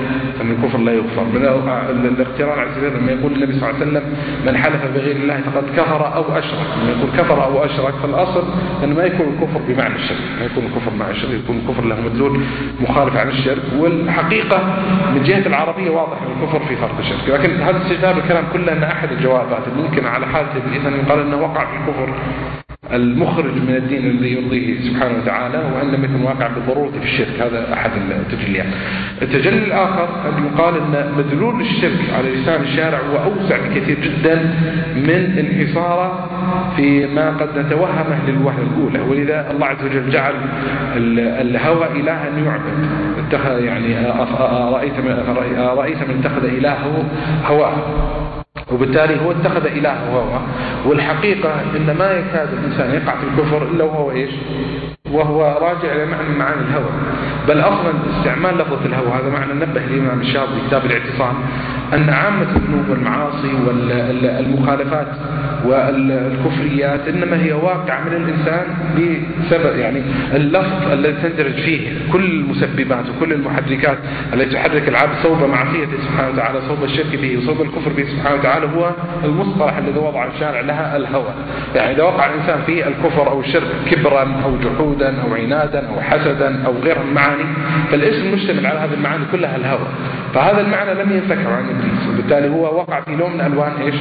الاقتران على سبيل لما يقول النبي صلى الله عليه وسلم من حلف بغير الله فقد كفر أو أشرك. لما يقول كفر أو أشرك فالأصل أن ما يكون الكفر بمعنى الشرك، ما يكون الكفر مع الشرك، يكون الكفر له مدلول مخالف عن الشرك. والحقيقة من جهة العربية واضح أن الكفر في فرق الشرك، لكن هذا استجاب الكلام كله أن أحد الجوابات ممكن على حالة إذن يقال أنه وقع في الكفر المخرج من الدين الذي يرضيه سبحانه وتعالى، وأن لم يكن واقع بالضرورة في الشرك. هذا أحد التجليات. التجلي الآخر أن يقال أن مدلول الشرك على لسان الشارع هو أوسع بكثير جدا من انحصاره فيما قد نتوهمه للوهلة الأولى. ولذا الله عز وجل جعل الهوى إلها يعبد، اتخذ يعني رأيت من اتخذ إلهه هواه، وبالتالي هو اتخذ إلهه هواه. والحقيقة إن ما يكاد الإنسان يقع في الكفر إلا وهو إيش؟ وهو راجع إلى معنى معاني الهوى. بل أصلا استعمال لفظة الهوى هذا معنى نبه الإمام الشاطبي في كتاب الاعتصام أن عامة الذنوب والمعاصي والمخالفات والكفريات إنما هي واقع من الإنسان بسبب يعني اللفظ الذي تندرج فيه كل المسببات وكل المحركات التي تحرك العبد صوب معصيته سبحانه وتعالى، صوب الشرك به وصوب الكفر به سبحانه وتعالى، هو المصطلح الذي وضع الشارع لها الهوى. يعني إذا وقع الإنسان في الكفر أو الشرك كبرا أو جحودا أو عنادا أو حسدا أو غيرها من المعاني، فالاسم مشتمل على هذه المعاني كلها الهوى. فهذا المعنى لم ينفك عن إبليس، وبالتالي هو وقع في لون من ألوان إيش؟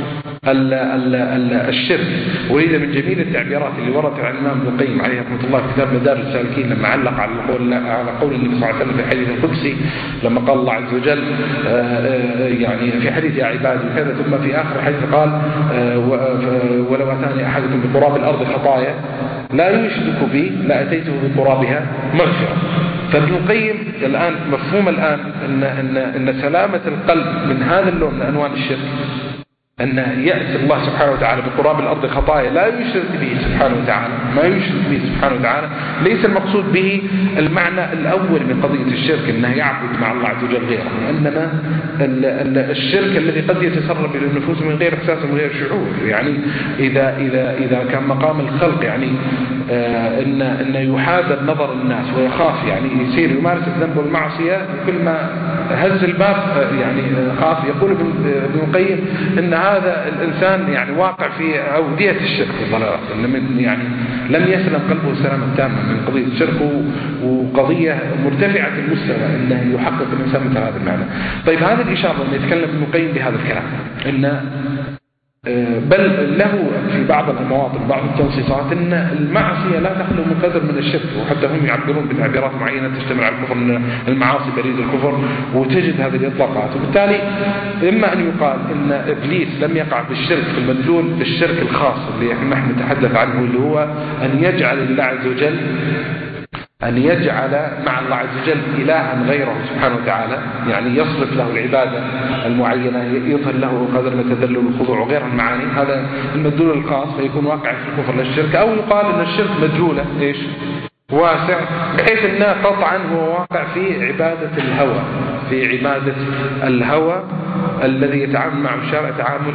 الشرك. ولذا من جميل التعبيرات اللي وردت عن الإمام ابن القيم عليه رحمة الله في كتاب مدارج السالكين لما علق على قول النبي صلى الله عليه وسلم في الحديث القدسي لما قال الله عز وجل يعني في حديث يا عبادي كذا، ثم في آخر الحديث قال ولو أتاني أحدكم بقراب الأرض خطايا لا يشرك بي لأتيته بقرابها مغفرة. فابن القيم الآن مفهوم الآن إن سلامة القلب من هذا اللون من أنواع الشرك أن يأتي الله سبحانه وتعالى بقراب الأرض خطايا لا يشرك به سبحانه وتعالى، ما يشرك به سبحانه وتعالى. ليس المقصود به المعنى الأول من قضية الشرك أنه يعبد مع الله عز وجل غيره، إنما الشرك الذي قد يتسرب إلى النفوس من غير إحساس ومن غير شعور. يعني إذا كان مقام الخلق يعني إن يحاذر نظر الناس ويخاف يعني يصير يمارس الذنب والمعصية كل ما هز الباب يعني خاف. يقول ابن القيم إن هذا الإنسان يعني واقع في أودية الشرك والضلال، يعني لم يسلم قلبه السلامة التامة من قضية الشرك، وقضية مرتفعة المستوى إنه يحقق الإنسان مثل هذا المعنى. طيب هذا الإشارة أن يتكلم ابن القيم بهذا الكلام إن بل له في بعض المواطن بعض التنصيصات أن المعصية لا تخلو من قدر من الشرك، وحتى هم يعبرون بتعبيرات معينة تشتمل على الكفر أن المعاصي بريد الكفر، وتجد هذه الإطلاقات. وبالتالي إما أن يقال أن إبليس لم يقع بالشرك في المدلول بالشرك الخاص اللي نحن نتحدث عنه، اللي هو أن يجعل الله عز وجل أن يجعل مع الله عز وجل إلها غيره سبحانه وتعالى، يعني يصرف له العبادة المعينة، يظهر له قدر من التذلل والخضوع وغير المعاني. هذا المدلول الخاص فيكون واقع في الكفر للشرك. أو يقال أن الشرك مدلولة إيش؟ واسع، بحيث أنه قطعا هو واقع في عبادة الهوى، في عبادة الهوى الذي يتعامل مع الشارع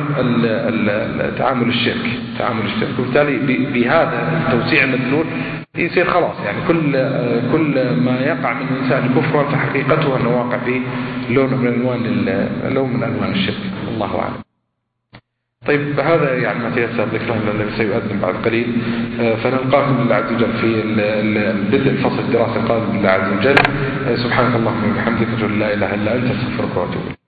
تعامل الشرك. وبالتالي بهذا التوسيع المدلول يصير خلاص يعني كل ما يقع من الإنسان كفرا فحقيقته أنه واقع في لون من ألوان الشرك. الله أعلم. طيب هذا يعني ما تيسر ذكره الذي سيؤذن بعد قليل، فنلقاكم بالله عز وجل في بدء فصل الدراسة القادم بالله عز وجل. سبحانك اللهم وبحمدك أشهد أن لا إله إلا أنت أستغفرك وأتوب إليك.